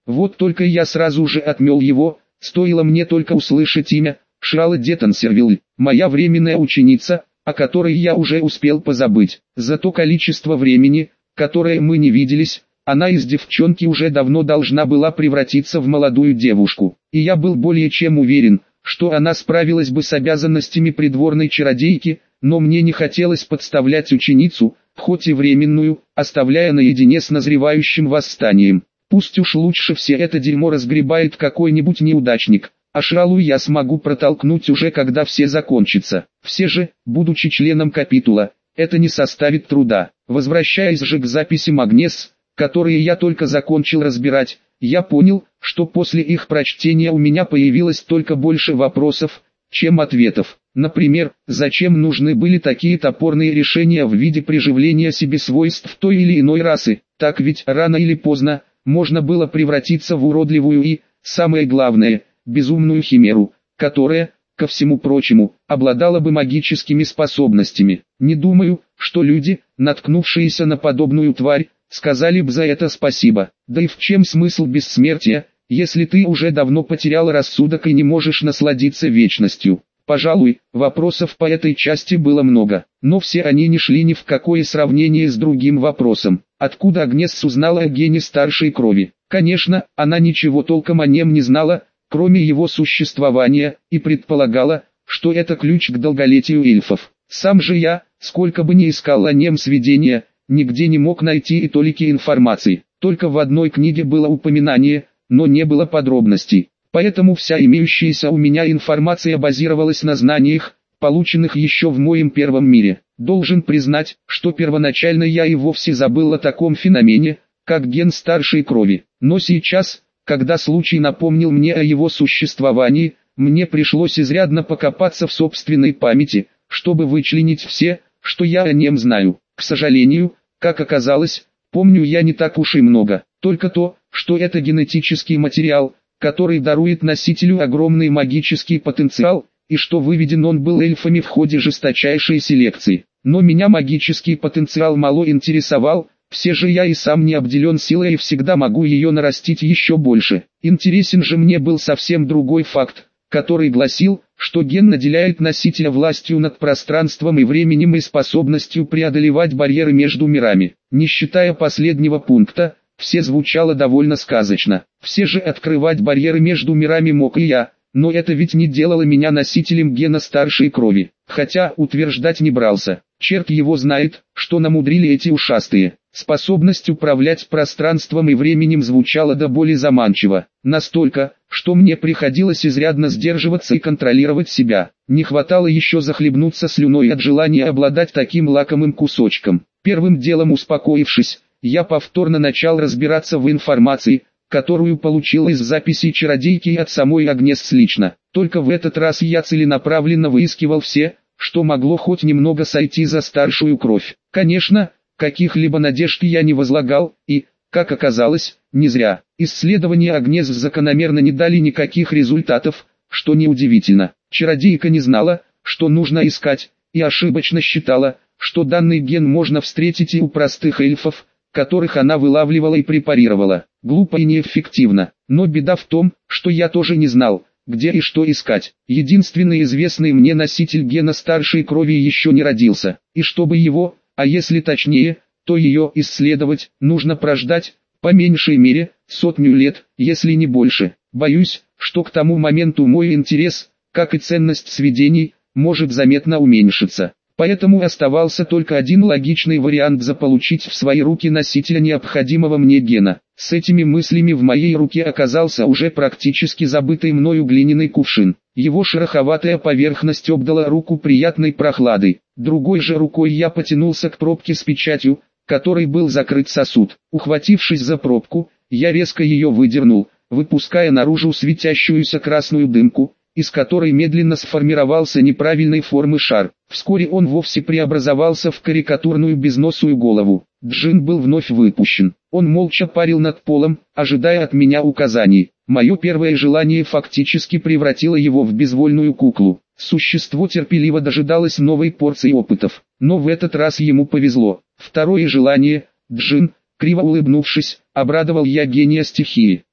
Вот только я сразу же отмел его, стоило мне только услышать имя Шрала Детансервиль, моя временная ученица, о которой я уже успел позабыть. За то количество времени, которое мы не виделись, она из девчонки уже давно должна была превратиться в молодую девушку. И я был более чем уверен, что она справилась бы с обязанностями придворной чародейки, но мне не хотелось подставлять ученицу, хоть и временную, оставляя наедине с назревающим восстанием. Пусть уж лучше все это дерьмо разгребает какой-нибудь неудачник, а Шралу я смогу протолкнуть уже когда все закончится. Все же, будучи членом капитула, это не составит труда. Возвращаясь же к записям Агнес, которые я только закончил разбирать, я понял, что после их прочтения у меня появилось только больше вопросов, чем ответов. Например, зачем нужны были такие топорные решения в виде приживления себе свойств той или иной расы, так ведь рано или поздно можно было превратиться в уродливую и, самое главное, безумную химеру, которая, ко всему прочему, обладала бы магическими способностями. Не думаю, что люди, наткнувшиеся на подобную тварь, сказали бы за это спасибо. Да и в чем смысл бессмертия, если ты уже давно потерял рассудок и не можешь насладиться вечностью? Пожалуй, вопросов по этой части было много, но все они не шли ни в какое сравнение с другим вопросом. Откуда Агнес узнала о гене старшей крови? Конечно, она ничего толком о нем не знала, кроме его существования, и предполагала, что это ключ к долголетию эльфов. Сам же я, сколько бы ни искал о нем сведения, нигде не мог найти и толики информации. Только в одной книге было упоминание, но не было подробностей. Поэтому вся имеющаяся у меня информация базировалась на знаниях, полученных еще в моем первом мире. Должен признать, что первоначально я и вовсе забыл о таком феномене, как ген старшей крови. Но сейчас, когда случай напомнил мне о его существовании, мне пришлось изрядно покопаться в собственной памяти, чтобы вычленить все, что я о нем знаю. К сожалению, как оказалось, помню я не так уж и много. Только то, что это генетический материал, который дарует носителю огромный магический потенциал, и что выведен он был эльфами в ходе жесточайшей селекции. Но меня магический потенциал мало интересовал, все же я и сам не обделен силой и всегда могу ее нарастить еще больше. Интересен же мне был совсем другой факт, который гласил, что ген наделяет носителя властью над пространством и временем и способностью преодолевать барьеры между мирами. Не считая последнего пункта, все звучало довольно сказочно. Все же открывать барьеры между мирами мог и я, но это ведь не делало меня носителем гена старшей крови. Хотя утверждать не брался. Черт его знает, что намудрили эти ушастые. Способность управлять пространством и временем звучала до боли заманчиво. Настолько, что мне приходилось изрядно сдерживаться и контролировать себя. Не хватало еще захлебнуться слюной от желания обладать таким лакомым кусочком. Первым делом успокоившись, я повторно начал разбираться в информации, которую получил из записей чародейки и от самой Агнес лично. Только в этот раз я целенаправленно выискивал все, что могло хоть немного сойти за старшую кровь. Конечно, каких-либо надежд я не возлагал, и, как оказалось, не зря. Исследования Агнес закономерно не дали никаких результатов, что неудивительно. Чародейка не знала, что нужно искать, и ошибочно считала, что данный ген можно встретить и у простых эльфов, которых она вылавливала и препарировала. Глупо и неэффективно. Но беда в том, что я тоже не знал, где и что искать. Единственный известный мне носитель гена старшей крови еще не родился. И чтобы его, а если точнее, то ее исследовать, нужно прождать, по меньшей мере, 100 лет, если не больше. Боюсь, что к тому моменту мой интерес, как и ценность сведений, может заметно уменьшиться. Поэтому оставался только один логичный вариант заполучить в свои руки носителя необходимого мне гена. С этими мыслями в моей руке оказался уже практически забытый мною глиняный кувшин. Его шероховатая поверхность обдала руку приятной прохладой. Другой же рукой я потянулся к пробке с печатью, которой был закрыт сосуд. Ухватившись за пробку, я резко ее выдернул, выпуская наружу светящуюся красную дымку, из которой медленно сформировался неправильной формы шар. Вскоре он вовсе преобразовался в карикатурную безносую голову. Джин был вновь выпущен. Он молча парил над полом, ожидая от меня указаний. Мое первое желание фактически превратило его в безвольную куклу. Существо терпеливо дожидалось новой порции опытов. Но в этот раз ему повезло. Второе желание, Джин, криво улыбнувшись, обрадовал я гения стихии.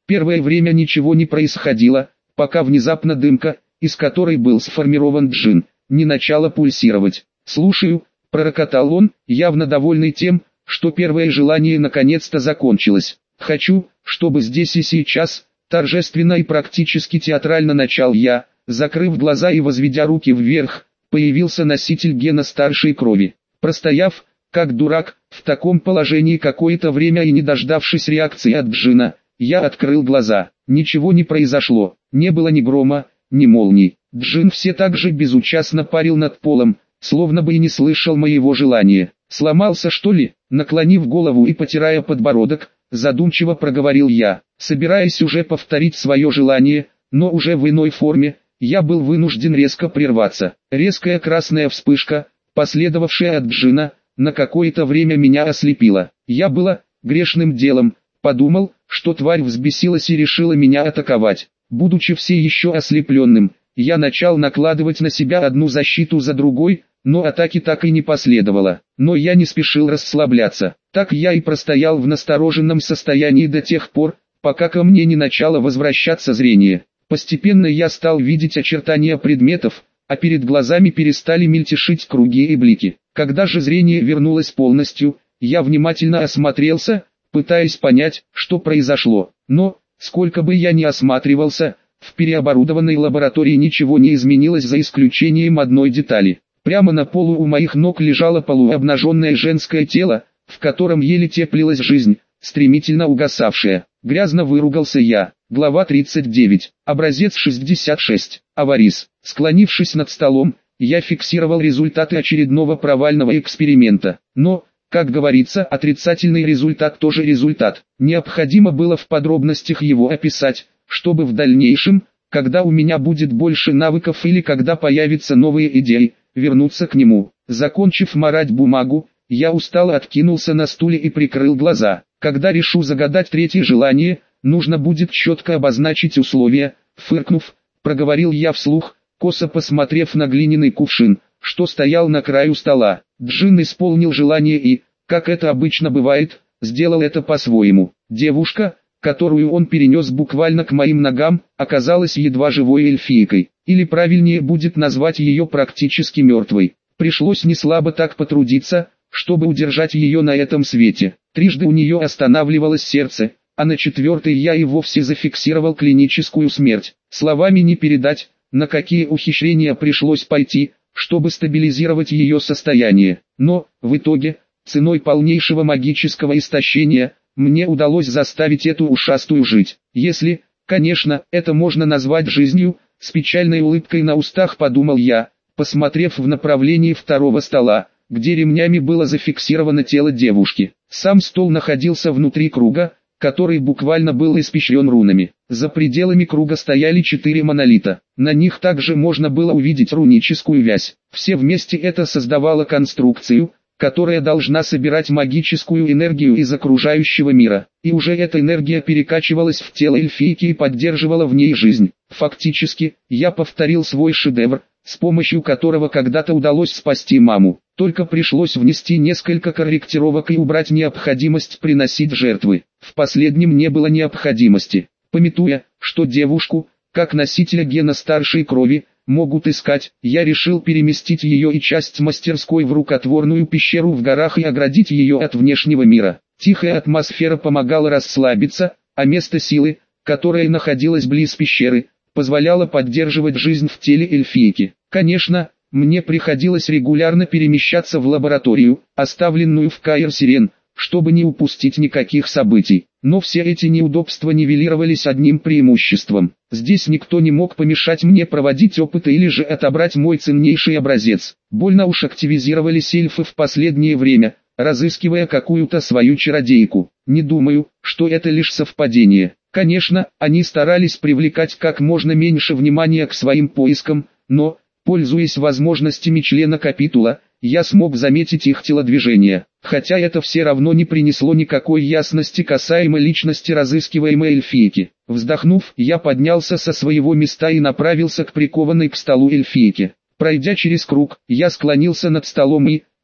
Первое время ничего не происходило, пока внезапно дымка, из которой был сформирован джин, не начала пульсировать. «Слушаю», — пророкотал он, явно довольный тем, что первое желание наконец-то закончилось. «Хочу, чтобы здесь и сейчас», — торжественно и практически театрально начал я, закрыв глаза и возведя руки вверх, появился носитель гена старшей крови. Простояв, как дурак, в таком положении какое-то время и не дождавшись реакции от джина, я открыл глаза. Ничего не произошло, не было ни грома, ни молний. Джин все так же безучастно парил над полом, словно бы и не слышал моего желания. «Сломался, что ли?» Наклонив голову и потирая подбородок, задумчиво проговорил я, собираясь уже повторить свое желание, но уже в иной форме. Я был вынужден резко прерваться. Резкая красная вспышка, последовавшая от джина, на какое-то время меня ослепила. Я было грешным делом подумал, что тварь взбесилась и решила меня атаковать. Будучи все еще ослепленным, я начал накладывать на себя одну защиту за другой, но атаки так и не последовало. Но я не спешил расслабляться. Так я и простоял в настороженном состоянии до тех пор, пока ко мне не начало возвращаться зрение. Постепенно я стал видеть очертания предметов, а перед глазами перестали мельтешить круги и блики. Когда же зрение вернулось полностью, я внимательно осмотрелся, пытаясь понять, что произошло. Но, сколько бы я ни осматривался, в переоборудованной лаборатории ничего не изменилось за исключением одной детали. Прямо на полу у моих ног лежало полуобнаженное женское тело, в котором еле теплилась жизнь, стремительно угасавшая. Грязно выругался я. Глава 39. Образец 66. Аварис. Склонившись над столом, я фиксировал результаты очередного провального эксперимента. Но, как говорится, отрицательный результат тоже результат. Необходимо было в подробностях его описать, чтобы в дальнейшем, когда у меня будет больше навыков или когда появятся новые идеи, вернуться к нему. Закончив марать бумагу, я устало откинулся на стуле и прикрыл глаза. Когда решу загадать третье желание, нужно будет четко обозначить условия. Фыркнув, проговорил я вслух, косо посмотрев на глиняный кувшин, что стоял на краю стола. Джин исполнил желание и, как это обычно бывает, сделал это по-своему. Девушка, которую он перенес буквально к моим ногам, оказалась едва живой эльфийкой, или правильнее будет назвать ее практически мертвой. Пришлось неслабо так потрудиться, чтобы удержать ее на этом свете. Трижды у нее останавливалось сердце, а на четвертой я и вовсе зафиксировал клиническую смерть. Словами не передать, на какие ухищрения пришлось пойти, чтобы стабилизировать ее состояние. Но, в итоге, ценой полнейшего магического истощения, мне удалось заставить эту ушастую жить. Если, конечно, это можно назвать жизнью, с печальной улыбкой на устах подумал я, посмотрев в направлении второго стола, где ремнями было зафиксировано тело девушки. Сам стол находился внутри круга, который буквально был испещрен рунами. За пределами круга стояли 4 монолита. На них также можно было увидеть руническую вязь. Все вместе это создавало конструкцию, которая должна собирать магическую энергию из окружающего мира. И уже эта энергия перекачивалась в тело эльфийки и поддерживала в ней жизнь. Фактически, я повторил свой шедевр, с помощью которого когда-то удалось спасти маму. Только пришлось внести несколько корректировок и убрать необходимость приносить жертвы. В последнем не было необходимости. Памятуя, что девушку, как носителя гена старшей крови, могут искать, я решил переместить ее и часть мастерской в рукотворную пещеру в горах и оградить ее от внешнего мира. Тихая атмосфера помогала расслабиться, а место силы, которое находилось близ пещеры, позволяло поддерживать жизнь в теле эльфийки. Конечно, мне приходилось регулярно перемещаться в лабораторию, оставленную в Каир-Сирен, чтобы не упустить никаких событий. Но все эти неудобства нивелировались одним преимуществом. Здесь никто не мог помешать мне проводить опыты или же отобрать мой ценнейший образец. Больно уж активизировались эльфы в последнее время, разыскивая какую-то свою чародейку. Не думаю, что это лишь совпадение. Конечно, они старались привлекать как можно меньше внимания к своим поискам, но, пользуясь возможностями члена капитула, я смог заметить их телодвижения, хотя это все равно не принесло никакой ясности касаемо личности разыскиваемой эльфийки. Вздохнув, я поднялся со своего места и направился к прикованной к столу эльфийке. Пройдя через круг, я склонился над столом и,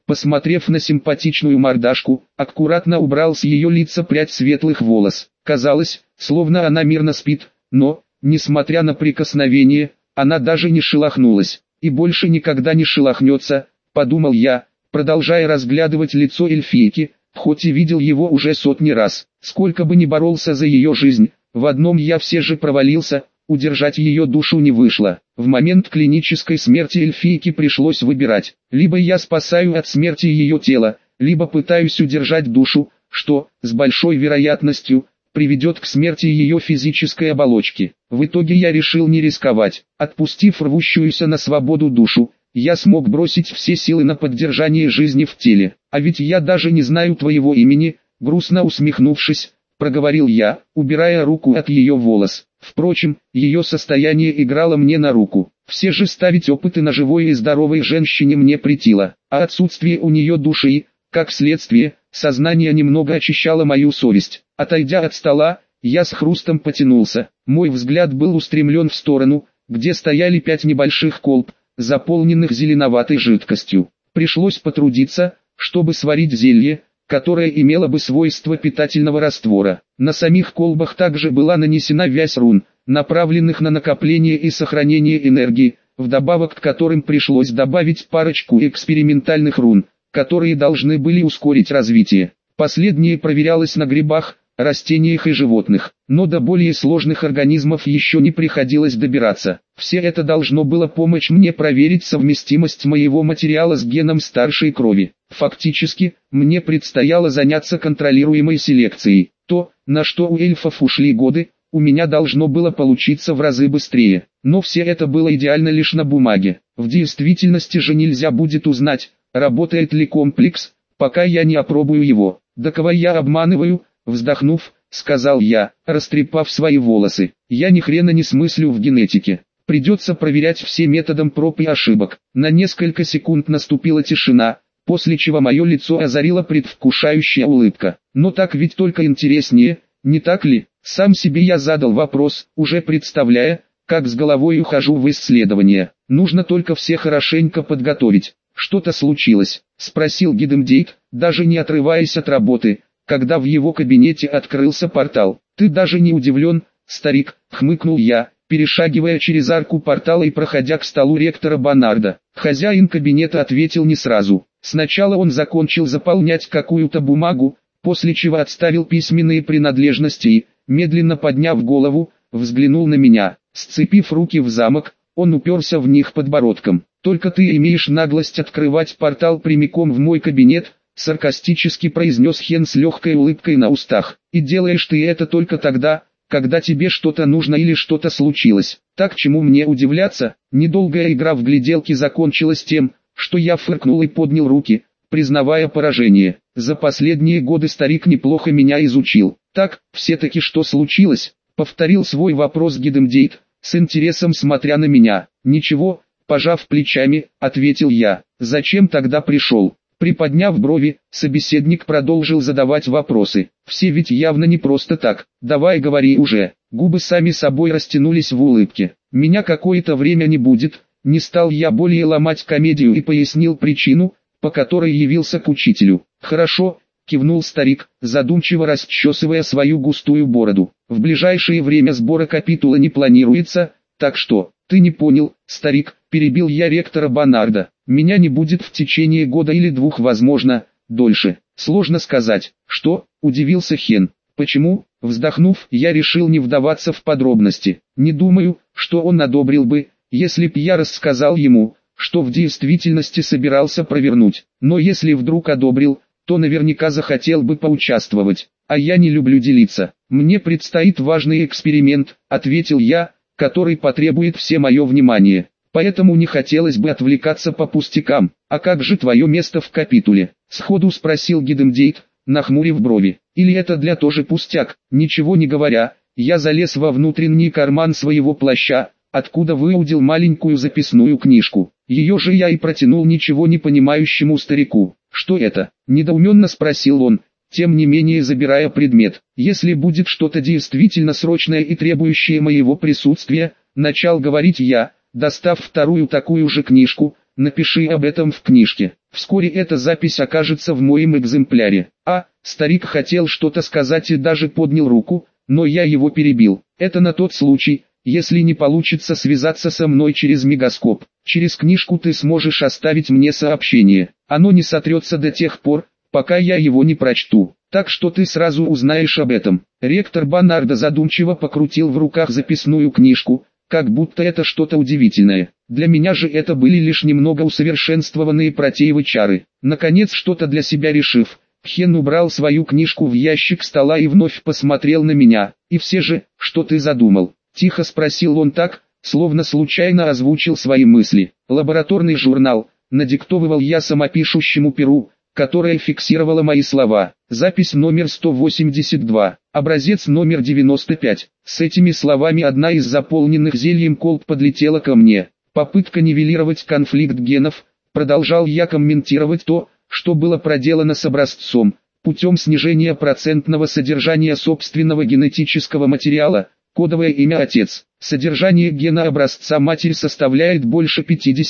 Посмотрев на симпатичную мордашку, аккуратно убрал с ее лица прядь светлых волос. Казалось, словно она мирно спит, но, несмотря на прикосновение, она даже не шелохнулась. И больше никогда не шелохнется, подумал я, продолжая разглядывать лицо эльфийки, хоть и видел его уже сотни раз. Сколько бы ни боролся за ее жизнь, в одном я все же провалился, удержать ее душу не вышло. В момент клинической смерти эльфийки пришлось выбирать: либо я спасаю от смерти ее тело, либо пытаюсь удержать душу, что, с большой вероятностью, приведет к смерти ее физической оболочки. В итоге я решил не рисковать. Отпустив рвущуюся на свободу душу, я смог бросить все силы на поддержание жизни в теле. А ведь я даже не знаю твоего имени, грустно усмехнувшись, проговорил я, убирая руку от ее волос. Впрочем, ее состояние играло мне на руку. Все же ставить опыты на живой и здоровой женщине мне претило, а отсутствие у нее души, как следствие, сознание немного очищало мою совесть. Отойдя от стола, я с хрустом потянулся. Мой взгляд был устремлен в сторону, где стояли 5 небольших колб, заполненных зеленоватой жидкостью. Пришлось потрудиться, чтобы сварить зелье, которое имело бы свойство питательного раствора. На самих колбах также была нанесена вязь рун, направленных на накопление и сохранение энергии, вдобавок к которым пришлось добавить парочку экспериментальных рун, которые должны были ускорить развитие. Последнее проверялось на грибах, растениях и животных, но до более сложных организмов еще не приходилось добираться. Все это должно было помочь мне проверить совместимость моего материала с геном старшей крови. Фактически, мне предстояло заняться контролируемой селекцией. То, на что у эльфов ушли годы, у меня должно было получиться в разы быстрее. Но все это было идеально лишь на бумаге. В действительности же нельзя будет узнать, работает ли комплекс, пока я не опробую его. Да кого я обманываю? Вздохнув, сказал я, растрепав свои волосы. Я ни хрена не смыслю в генетике. Придется проверять все методом проб и ошибок. На несколько секунд наступила тишина, после чего мое лицо озарила предвкушающая улыбка. Но так ведь только интереснее, не так ли? Сам себе я задал вопрос, уже представляя, как с головой ухожу в исследование. Нужно только все хорошенько подготовить. Что-то случилось? Спросил Гидемдейт, даже не отрываясь от работы, когда в его кабинете открылся портал. Ты даже не удивлен, старик, хмыкнул я, перешагивая через арку портала и проходя к столу ректора Бонарда. Хозяин кабинета ответил не сразу. Сначала он закончил заполнять какую-то бумагу, после чего отставил письменные принадлежности и, медленно подняв голову, взглянул на меня. Сцепив руки в замок, он уперся в них подбородком. «Только ты имеешь наглость открывать портал прямиком в мой кабинет», саркастически произнес Хен с легкой улыбкой на устах. «И делаешь ты это только тогда, когда тебе что-то нужно или что-то случилось. Так чему мне удивляться?» Недолгая игра в гляделки закончилась тем, что я фыркнул и поднял руки, признавая поражение. За последние годы старик неплохо меня изучил. «Так, все-таки что случилось?» Повторил свой вопрос Гидемдейт, с интересом смотря на меня. «Ничего», пожав плечами, ответил я. «Зачем тогда пришел?» Приподняв брови, собеседник продолжил задавать вопросы. «Все ведь явно не просто так. Давай говори уже». Губы сами собой растянулись в улыбке. «Меня какое-то время не будет». Не стал я более ломать комедию и пояснил причину, по которой явился к учителю. «Хорошо», кивнул старик, задумчиво расчесывая свою густую бороду. «В ближайшее время сбора капитула не планируется, так что...» «Ты не понял, старик», перебил я ректора Бонарда. «Меня не будет в течение года или 2, возможно, дольше. Сложно сказать». «Что?» – удивился Хен. «Почему?» Вздохнув, я решил не вдаваться в подробности. Не думаю, что он одобрил бы, если б я рассказал ему, что в действительности собирался провернуть. Но если вдруг одобрил, то наверняка захотел бы поучаствовать. А я не люблю делиться. «Мне предстоит важный эксперимент», – ответил я, который потребует все мое внимание. Поэтому не хотелось бы отвлекаться по пустякам. «А как же твое место в капитуле?» Сходу спросил Гидемдейт, нахмурив брови. «Или это для тоже пустяк?» Ничего не говоря, я залез во внутренний карман своего плаща, откуда выудил маленькую записную книжку. Ее же я и протянул ничего не понимающему старику. «Что это?» – недоуменно спросил он, тем не менее забирая предмет. «Если будет что-то действительно срочное и требующее моего присутствия», начал говорить я, достав вторую такую же книжку, напиши об этом в книжке. Вскоре эта запись окажется в моем экземпляре. Старик хотел что-то сказать и даже поднял руку, но я его перебил. Это на тот случай, если не получится связаться со мной через мегаскоп. Через книжку ты сможешь оставить мне сообщение. Оно не сотрется до тех пор, пока я его не прочту. Так что ты сразу узнаешь об этом. Ректор Баннардо задумчиво покрутил в руках записную книжку, как будто это что-то удивительное. Для меня же это были лишь немного усовершенствованные протеевы чары. Наконец, что-то для себя решив, Пхен убрал свою книжку в ящик стола и вновь посмотрел на меня. «И все же, что ты задумал?» — тихо спросил он так, словно случайно озвучил свои мысли. «Лабораторный журнал», — надиктовывал я самопишущему перу, которая фиксировала мои слова. Запись номер 182, образец номер 95. С этими словами одна из заполненных зельем колб подлетела ко мне. Попытка нивелировать конфликт генов, продолжал я комментировать то, что было проделано с образцом, путем снижения процентного содержания собственного генетического материала, кодовое имя «Отец». Содержание гена образца матери составляет больше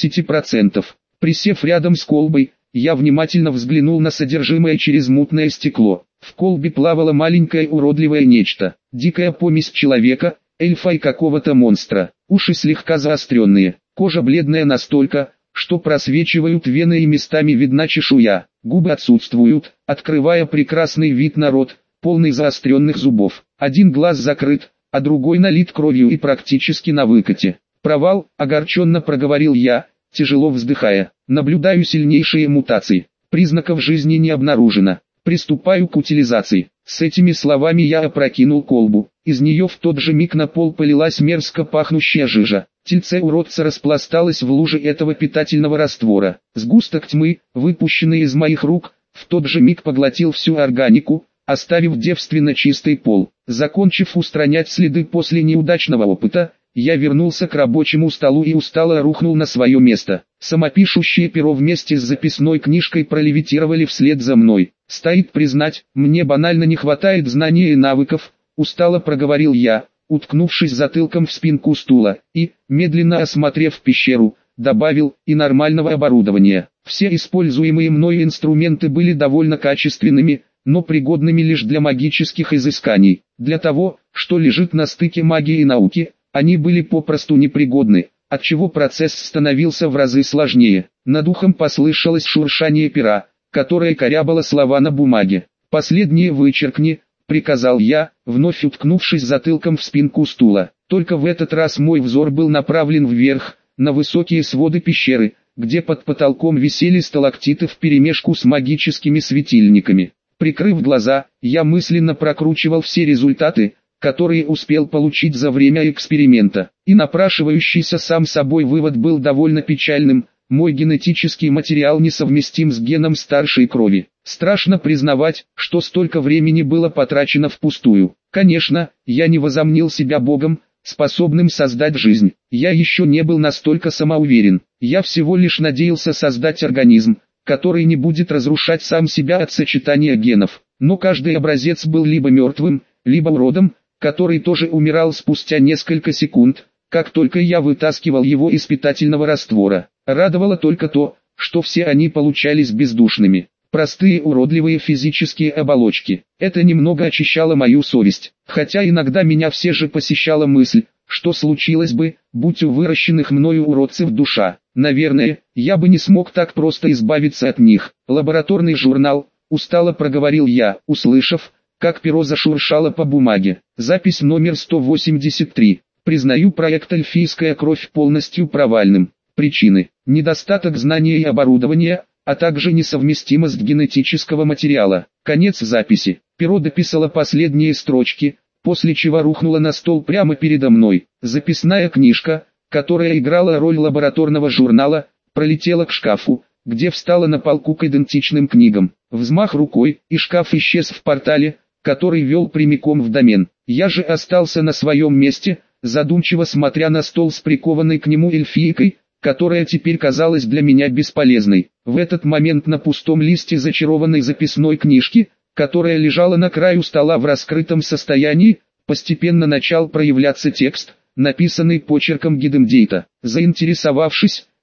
50%. Присев рядом с колбой, я внимательно взглянул на содержимое через мутное стекло. В колбе плавало маленькое уродливое нечто, дикая помесь человека, эльфа и какого-то монстра. Уши слегка заостренные, кожа бледная настолько, что просвечивают вены и местами видна чешуя. Губы отсутствуют, открывая прекрасный вид на рот, полный заостренных зубов. Один глаз закрыт, а другой налит кровью и практически на выкате. «Провал», — огорченно проговорил я, тяжело вздыхая. «Наблюдаю сильнейшие мутации. Признаков жизни не обнаружено. Приступаю к утилизации». С этими словами я опрокинул колбу. Из нее в тот же миг на пол полилась мерзко пахнущая жижа. Тельце уродца распласталось в луже этого питательного раствора. Сгусток тьмы, выпущенный из моих рук, в тот же миг поглотил всю органику, оставив девственно чистый пол. Закончив устранять следы после неудачного опыта, я вернулся к рабочему столу и устало рухнул на свое место. Самопишущее перо вместе с записной книжкой пролевитировали вслед за мной. «Стоит признать, мне банально не хватает знаний и навыков», — устало проговорил я, уткнувшись затылком в спинку стула, и, медленно осмотрев пещеру, добавил, «и нормального оборудования». Все используемые мною инструменты были довольно качественными, но пригодными лишь для магических изысканий. Для того, что лежит на стыке магии и науки, они были попросту непригодны, отчего процесс становился в разы сложнее. Над ухом послышалось шуршание пера, которое корябало слова на бумаге. «Последнее вычеркни», — приказал я, вновь уткнувшись затылком в спинку стула. Только в этот раз мой взор был направлен вверх, на высокие своды пещеры, где под потолком висели сталактиты вперемешку с магическими светильниками. Прикрыв глаза, я мысленно прокручивал все результаты, которые успел получить за время эксперимента. И напрашивающийся сам собой вывод был довольно печальным: мой генетический материал несовместим с геном старшей крови. Страшно признавать, что столько времени было потрачено впустую. Конечно, я не возомнил себя богом, способным создать жизнь. Я еще не был настолько самоуверен. Я всего лишь надеялся создать организм, который не будет разрушать сам себя от сочетания генов. Но каждый образец был либо мертвым, либо уродом, который тоже умирал спустя несколько секунд, как только я вытаскивал его из питательного раствора. Радовало только то, что все они получались бездушными. Простые уродливые физические оболочки. Это немного очищало мою совесть. Хотя иногда меня все же посещала мысль, что случилось бы, будь у выращенных мною уродцев душа. Наверное, я бы не смог так просто избавиться от них. «Лабораторный журнал», — устало проговорил я, услышав, как перо зашуршало по бумаге. Запись номер 183. Признаю проект «Эльфийская кровь» полностью провальным. Причины: недостаток знаний и оборудования, а также несовместимость генетического материала. Конец записи. Перо дописало последние строчки, после чего рухнуло на стол прямо передо мной. Записная книжка, которая играла роль лабораторного журнала, пролетела к шкафу, где встала на полку к идентичным книгам. Взмах рукой, и шкаф исчез в портале, который вел прямиком в домен. Я же остался на своем месте, задумчиво смотря на стол с прикованной к нему эльфийкой, которая теперь казалась для меня бесполезной. В этот момент на пустом листе зачарованной записной книжки, которая лежала на краю стола в раскрытом состоянии, постепенно начал проявляться текст, написанный почерком Гидемдейта. Заинтересовавшись,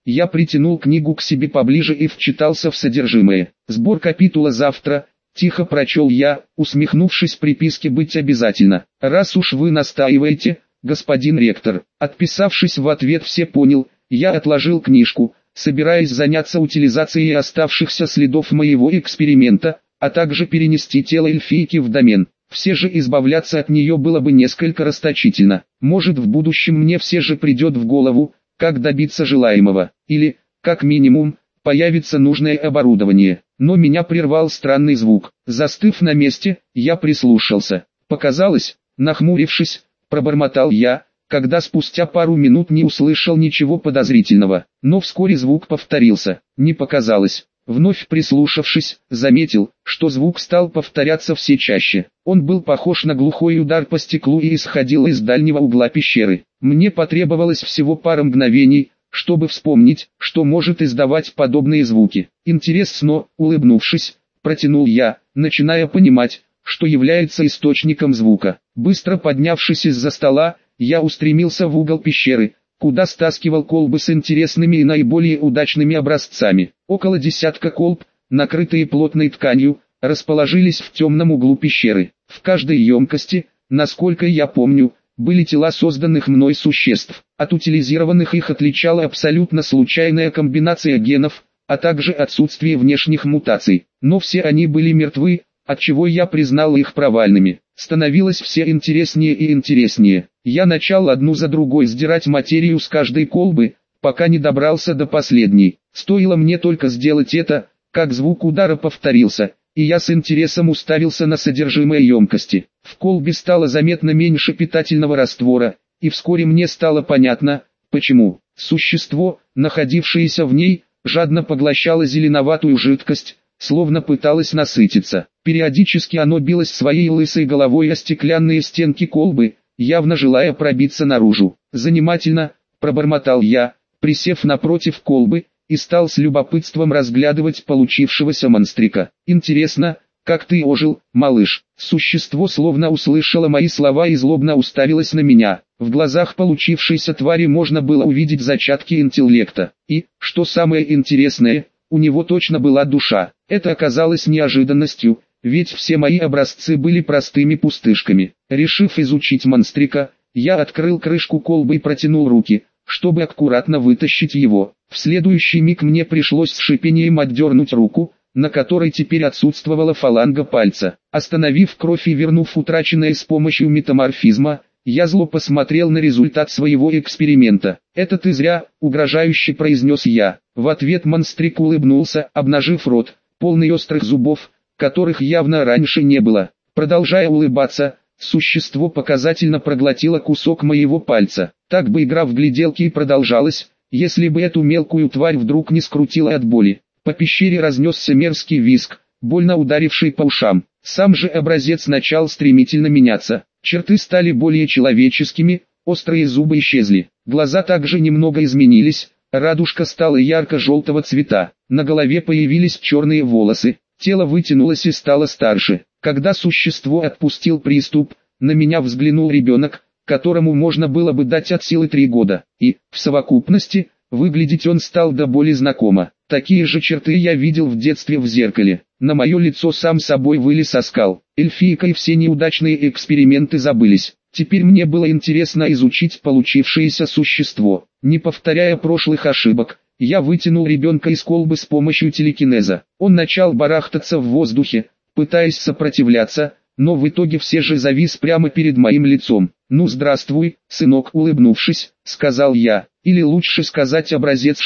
Я притянул книгу к себе поближе и вчитался в содержимое. «Сбор капитула завтра», — тихо прочел я, усмехнувшись, приписке быть обязательно. «Раз уж вы настаиваете, господин ректор». Отписавшись в ответ «все понял», я отложил книжку, собираясь заняться утилизацией оставшихся следов моего эксперимента, а также перенести тело эльфийки в домен. Все же избавляться от нее было бы несколько расточительно. Может, в будущем мне все же придет в голову, как добиться желаемого, или, как минимум, появится нужное оборудование. Но меня прервал странный звук. Застыв на месте, я прислушался. Показалось, нахмурившись, пробормотал я, когда спустя пару минут не услышал ничего подозрительного. Но вскоре звук повторился. Не показалось. Вновь прислушавшись, заметил, что звук стал повторяться все чаще. Он был похож на глухой удар по стеклу и исходил из дальнего угла пещеры. Мне потребовалось всего пара мгновений, чтобы вспомнить, что может издавать подобные звуки. Интересно, улыбнувшись, протянул я, начиная понимать, что является источником звука. Быстро поднявшись из-за стола, я устремился в угол пещеры, куда стаскивал колбы с интересными и наиболее удачными образцами. Около десятка колб, накрытые плотной тканью, расположились в темном углу пещеры. В каждой емкости, насколько я помню, были тела созданных мной существ. От утилизированных их отличала абсолютно случайная комбинация генов, а также отсутствие внешних мутаций. Но все они были мертвы, отчего я признал их провальными. Становилось все интереснее и интереснее. Я начал одну за другой сдирать материю с каждой колбы, пока не добрался до последней. Стоило мне только сделать это, как звук удара повторился, и я с интересом уставился на содержимое емкости. В колбе стало заметно меньше питательного раствора, и вскоре мне стало понятно, почему. Существо, находившееся в ней, жадно поглощало зеленоватую жидкость, словно пыталось насытиться. Периодически оно билось своей лысой головой о стеклянные стенки колбы, явно желая пробиться наружу. «Занимательно», — пробормотал я, присев напротив колбы, и стал с любопытством разглядывать получившегося монстрика. «Интересно, как ты ожил, малыш?» Существо словно услышало мои слова и злобно уставилось на меня. В глазах получившейся твари можно было увидеть зачатки интеллекта. И, что самое интересное, у него точно была душа. Это оказалось неожиданностью, ведь все мои образцы были простыми пустышками. Решив изучить монстрика, я открыл крышку колбы и протянул руки, чтобы аккуратно вытащить его. В следующий миг мне пришлось с шипением отдернуть руку, на которой теперь отсутствовала фаланга пальца. Остановив кровь и вернув утраченное с помощью метаморфизма, я зло посмотрел на результат своего эксперимента. «Это ты зря», — угрожающе произнес я. В ответ монстрик улыбнулся, обнажив рот, полный острых зубов, которых явно раньше не было. Продолжая улыбаться, существо показательно проглотило кусок моего пальца. Так бы игра в гляделки и продолжалась, если бы эту мелкую тварь вдруг не скрутила от боли. По пещере разнесся мерзкий визг, больно ударивший по ушам. Сам же образец начал стремительно меняться. Черты стали более человеческими, острые зубы исчезли. Глаза также немного изменились, радужка стала ярко-желтого цвета. На голове появились черные волосы, тело вытянулось и стало старше. Когда существо отпустил приступ, на меня взглянул ребенок, которому можно было бы дать от силы 3 года. И, в совокупности, выглядеть он стал до боли знакомо. Такие же черты я видел в детстве в зеркале. На мое лицо сам собой вылез оскал. Эльфийка и все неудачные эксперименты забылись. Теперь мне было интересно изучить получившееся существо. Не повторяя прошлых ошибок, я вытянул ребенка из колбы с помощью телекинеза. Он начал барахтаться в воздухе, пытаясь сопротивляться, но в итоге все же завис прямо перед моим лицом. «Ну здравствуй, сынок», — улыбнувшись, сказал я, или лучше сказать образец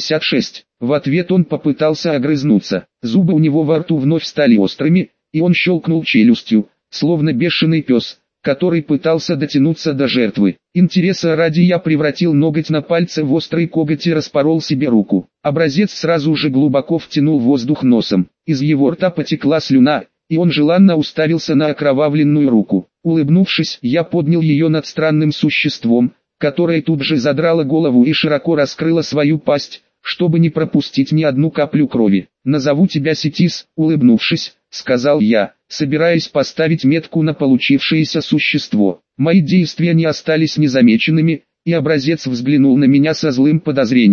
66. В ответ он попытался огрызнуться. Зубы у него во рту вновь стали острыми, и он щелкнул челюстью, словно бешеный пес, который пытался дотянуться до жертвы. Интереса ради я превратил ноготь на пальце в острый коготь и распорол себе руку. Образец сразу же глубоко втянул воздух носом. Из его рта потекла слюна, и он желанно уставился на окровавленную руку. Улыбнувшись, я поднял ее над странным существом, которое тут же задрало голову и широко раскрыло свою пасть, чтобы не пропустить ни одну каплю крови. «Назову тебя Сетис», — улыбнувшись, сказал я, собираясь поставить метку на получившееся существо. Мои действия не остались незамеченными, и образец взглянул на меня со злым подозрением.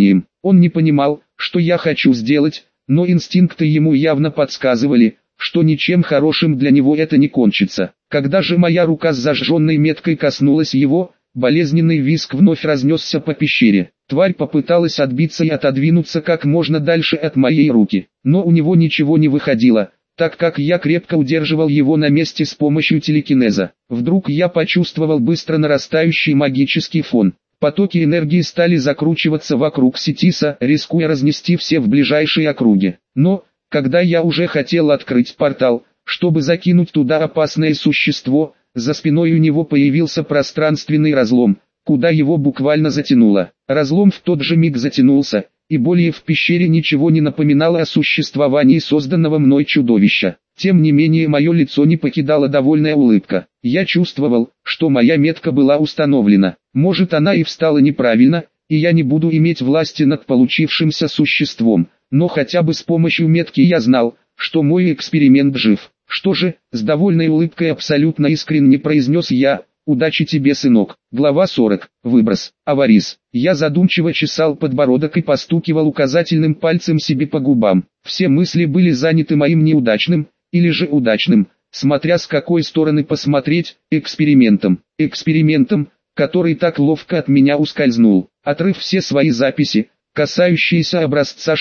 Он не понимал, что я хочу сделать, но инстинкты ему явно подсказывали, что ничем хорошим для него это не кончится. Когда же моя рука с зажженной меткой коснулась его, болезненный визг вновь разнесся по пещере. Тварь попыталась отбиться и отодвинуться как можно дальше от моей руки, но у него ничего не выходило, так как я крепко удерживал его на месте с помощью телекинеза. Вдруг я почувствовал быстро нарастающий магический фон. Потоки энергии стали закручиваться вокруг Сетиса, рискуя разнести все в ближайшей округе. Но, когда я уже хотел открыть портал, чтобы закинуть туда опасное существо, за спиной у него появился пространственный разлом, куда его буквально затянуло. Разлом в тот же миг затянулся, и более в пещере ничего не напоминало о существовании созданного мной чудовища. Тем не менее мое лицо не покидала довольная улыбка. Я чувствовал, что моя метка была установлена. Может, она и встала неправильно, и я не буду иметь власти над получившимся существом, но хотя бы с помощью метки я знал, что мой эксперимент жив. Что же, с довольной улыбкой абсолютно искренне произнес я: «Удачи тебе, сынок». Глава 40. Выброс. Аварис. Я задумчиво чесал подбородок и постукивал указательным пальцем себе по губам. Все мысли были заняты моим неудачным, или же удачным, смотря с какой стороны посмотреть, экспериментом. Экспериментом, который так ловко от меня ускользнул. Отрыв все свои записи, касающиеся образца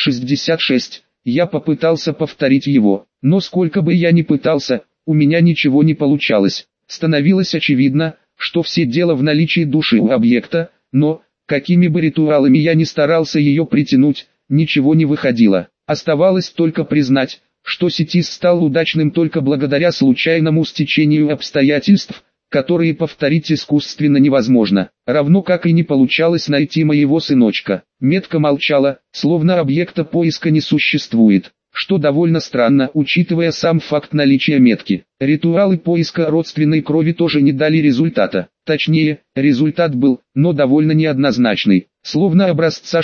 66, я попытался повторить его, но сколько бы я ни пытался, у меня ничего не получалось. Становилось очевидно, что все дело в наличии души у объекта, но, какими бы ритуалами я ни старался ее притянуть, ничего не выходило. Оставалось только признать, что Сетис стал удачным только благодаря случайному стечению обстоятельств, которые повторить искусственно невозможно, равно как и не получалось найти моего сыночка. Метка молчала, словно объекта поиска не существует, что довольно странно, учитывая сам факт наличия метки. Ритуалы поиска родственной крови тоже не дали результата. Точнее, результат был, но довольно неоднозначный. Словно образца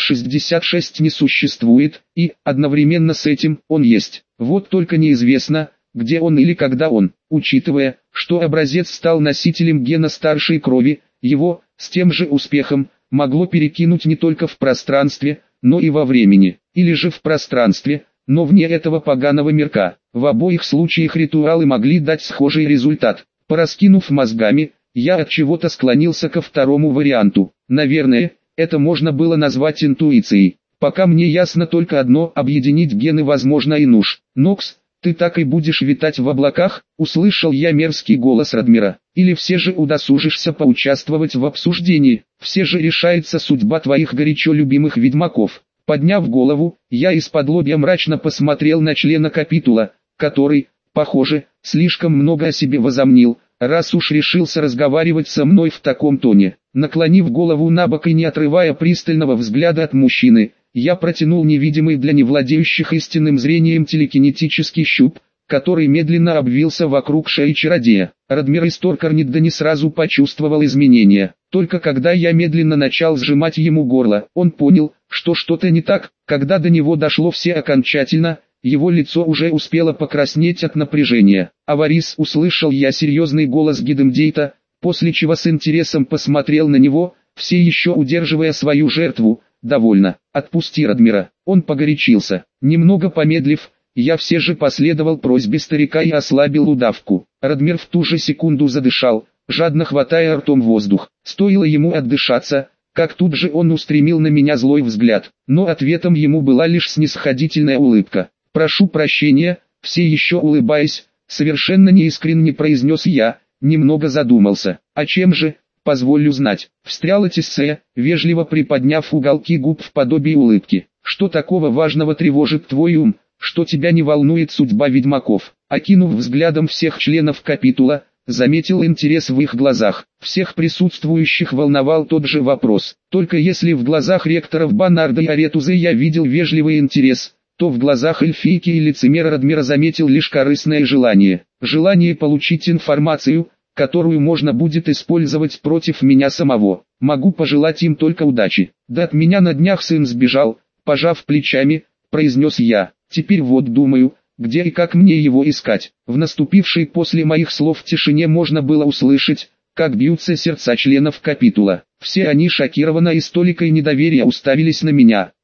66 не существует, и, одновременно с этим, он есть. Вот только неизвестно, где он или когда он. Учитывая, что образец стал носителем гена старшей крови, его, с тем же успехом, могло перекинуть не только в пространстве, но и во времени. Или же в пространстве, но вне этого поганого мирка. В обоих случаях ритуалы могли дать схожий результат. Пораскинув мозгами, я от чего-то склонился ко второму варианту. Наверное, это можно было назвать интуицией. Пока мне ясно только одно: объединить гены возможно и нуж. «Нокс, ты так и будешь витать в облаках?» — услышал я мерзкий голос Радмира. «Или все же удосужишься поучаствовать в обсуждении? Все же решается судьба твоих горячо любимых ведьмаков». Подняв голову, я из-под-лобья мрачно посмотрел на члена капитула, который, похоже, слишком много о себе возомнил, раз уж решился разговаривать со мной в таком тоне. Наклонив голову набок и не отрывая пристального взгляда от мужчины, я протянул невидимый для невладеющих истинным зрением телекинетический щуп, который медленно обвился вокруг шеи чародея. Радмир Исторкарнидда не сразу почувствовал изменения. Только когда я медленно начал сжимать ему горло, он понял, что что-то не так. Когда до него дошло все окончательно, его лицо уже успело покраснеть от напряжения. «Аварис», — услышал я серьезный голос Гидемдейта, после чего с интересом посмотрел на него, все еще удерживая свою жертву. «Довольно, отпусти Радмира». Он погорячился. Немного помедлив, я все же последовал просьбе старика и ослабил удавку. Радмир в ту же секунду задышал, жадно хватая ртом воздух. Стоило ему отдышаться, как тут же он устремил на меня злой взгляд, но ответом ему была лишь снисходительная улыбка. «Прошу прощения», — все еще улыбаясь, совершенно неискренне произнес я, немного задумался. «А чем же, позволю знать?» — встряла Тиссея, вежливо приподняв уголки губ в подобии улыбки. «Что такого важного тревожит твой ум, что тебя не волнует судьба ведьмаков?» Окинув взглядом всех членов капитула, заметил интерес в их глазах. Всех присутствующих волновал тот же вопрос. Только если в глазах ректоров Банарда и Аретузы я видел вежливый интерес, то в глазах эльфийки и лицемера Радмира заметил лишь корыстное желание. Желание получить информацию, которую можно будет использовать против меня самого. Могу пожелать им только удачи. «Да от меня на днях сын сбежал», — пожав плечами, произнес я. «Теперь вот думаю, где и как мне его искать». В наступившей после моих слов тишине можно было услышать, как бьются сердца членов капитула. Все они шокированно и с толикой недоверия уставились на меня.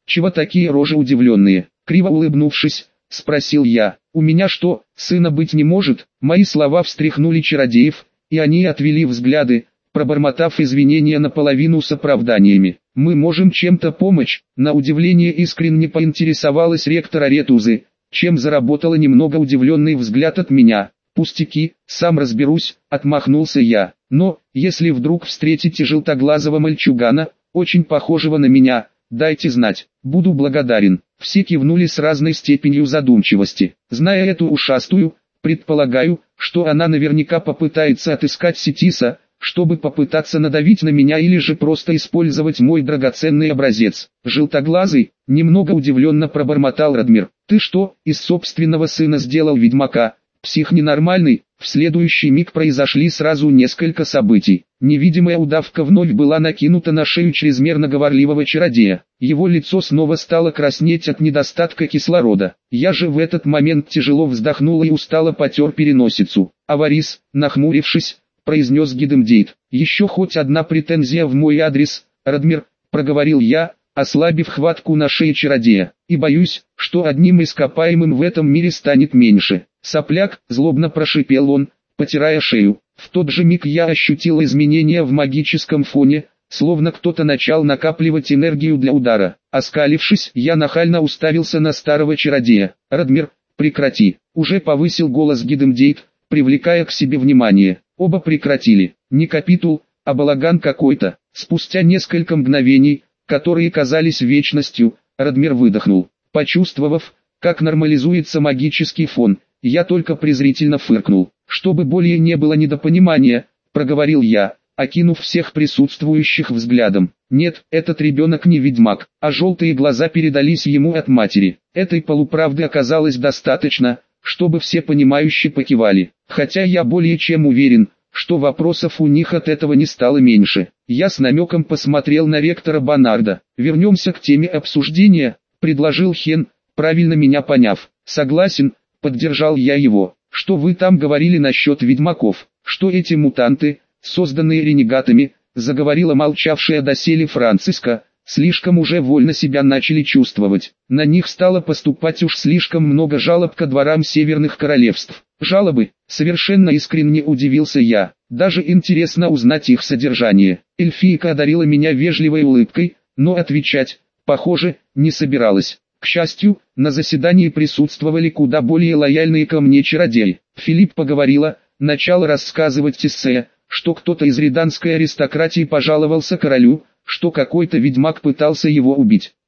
Чего такие рожи удивленные? Криво улыбнувшись, спросил я. У меня что, сына быть не может? Мои слова встряхнули чародеев, и они отвели взгляды, пробормотав извинения наполовину с оправданиями. Мы можем чем-то помочь? На удивление искренне поинтересовалась ректор Аретузы, чем заработала немного удивленный взгляд от меня. Пустяки, сам разберусь, отмахнулся я. Но, если вдруг встретите желтоглазого мальчугана, очень похожего на меня, дайте знать, буду благодарен. Все кивнули с разной степенью задумчивости. Зная эту ушастую, предполагаю, что она наверняка попытается отыскать Сетиса, чтобы попытаться надавить на меня или же просто использовать мой драгоценный образец. Желтоглазый, немного удивленно пробормотал Радмир. Ты что, из собственного сына сделал ведьмака? Псих ненормальный. В следующий миг произошли сразу несколько событий. Невидимая удавка вновь была накинута на шею чрезмерно говорливого чародея. Его лицо снова стало краснеть от недостатка кислорода. Я же в этот момент тяжело вздохнул и устало потер переносицу. Аварис, нахмурившись, произнес Гидемдейт. Еще хоть одна претензия в мой адрес, Радмир, проговорил я, ослабив хватку на шее чародея. И боюсь, что одним ископаемым в этом мире станет меньше. Сопляк, злобно прошипел он, потирая шею. В тот же миг я ощутил изменения в магическом фоне, словно кто-то начал накапливать энергию для удара. Оскалившись, я нахально уставился на старого чародея. Радмир, прекрати. Уже повысил голос Гидемдейт, привлекая к себе внимание. Оба прекратили. Не капитул, а балаган какой-то. Спустя несколько мгновений, которые казались вечностью, Радмир выдохнул. Почувствовав, как нормализуется магический фон, я только презрительно фыркнул. Чтобы более не было недопонимания, проговорил я, окинув всех присутствующих взглядом. Нет, этот ребенок не ведьмак, а желтые глаза передались ему от матери. Этой полуправды оказалось достаточно, чтобы все понимающе покивали. Хотя я более чем уверен, что вопросов у них от этого не стало меньше. Я с намеком посмотрел на ректора Банарда. Вернемся к теме обсуждения, предложил Хен, правильно меня поняв. Согласен, поддержал я его. Что вы там говорили насчет ведьмаков? Что эти мутанты, созданные ренегатами, заговорила молчавшая доселе Франциска, слишком уже вольно себя начали чувствовать. На них стало поступать уж слишком много жалоб ко дворам северных королевств. Жалобы? Совершенно искренне удивился я. Даже интересно узнать их содержание. Эльфийка одарила меня вежливой улыбкой, но отвечать, похоже, не собиралась. К счастью, на заседании присутствовали куда более лояльные ко мне чародеи. Филипп поговорила, начал рассказывать Тиссея, что кто-то из риданской аристократии пожаловался королю, что какой-то ведьмак пытался его убить.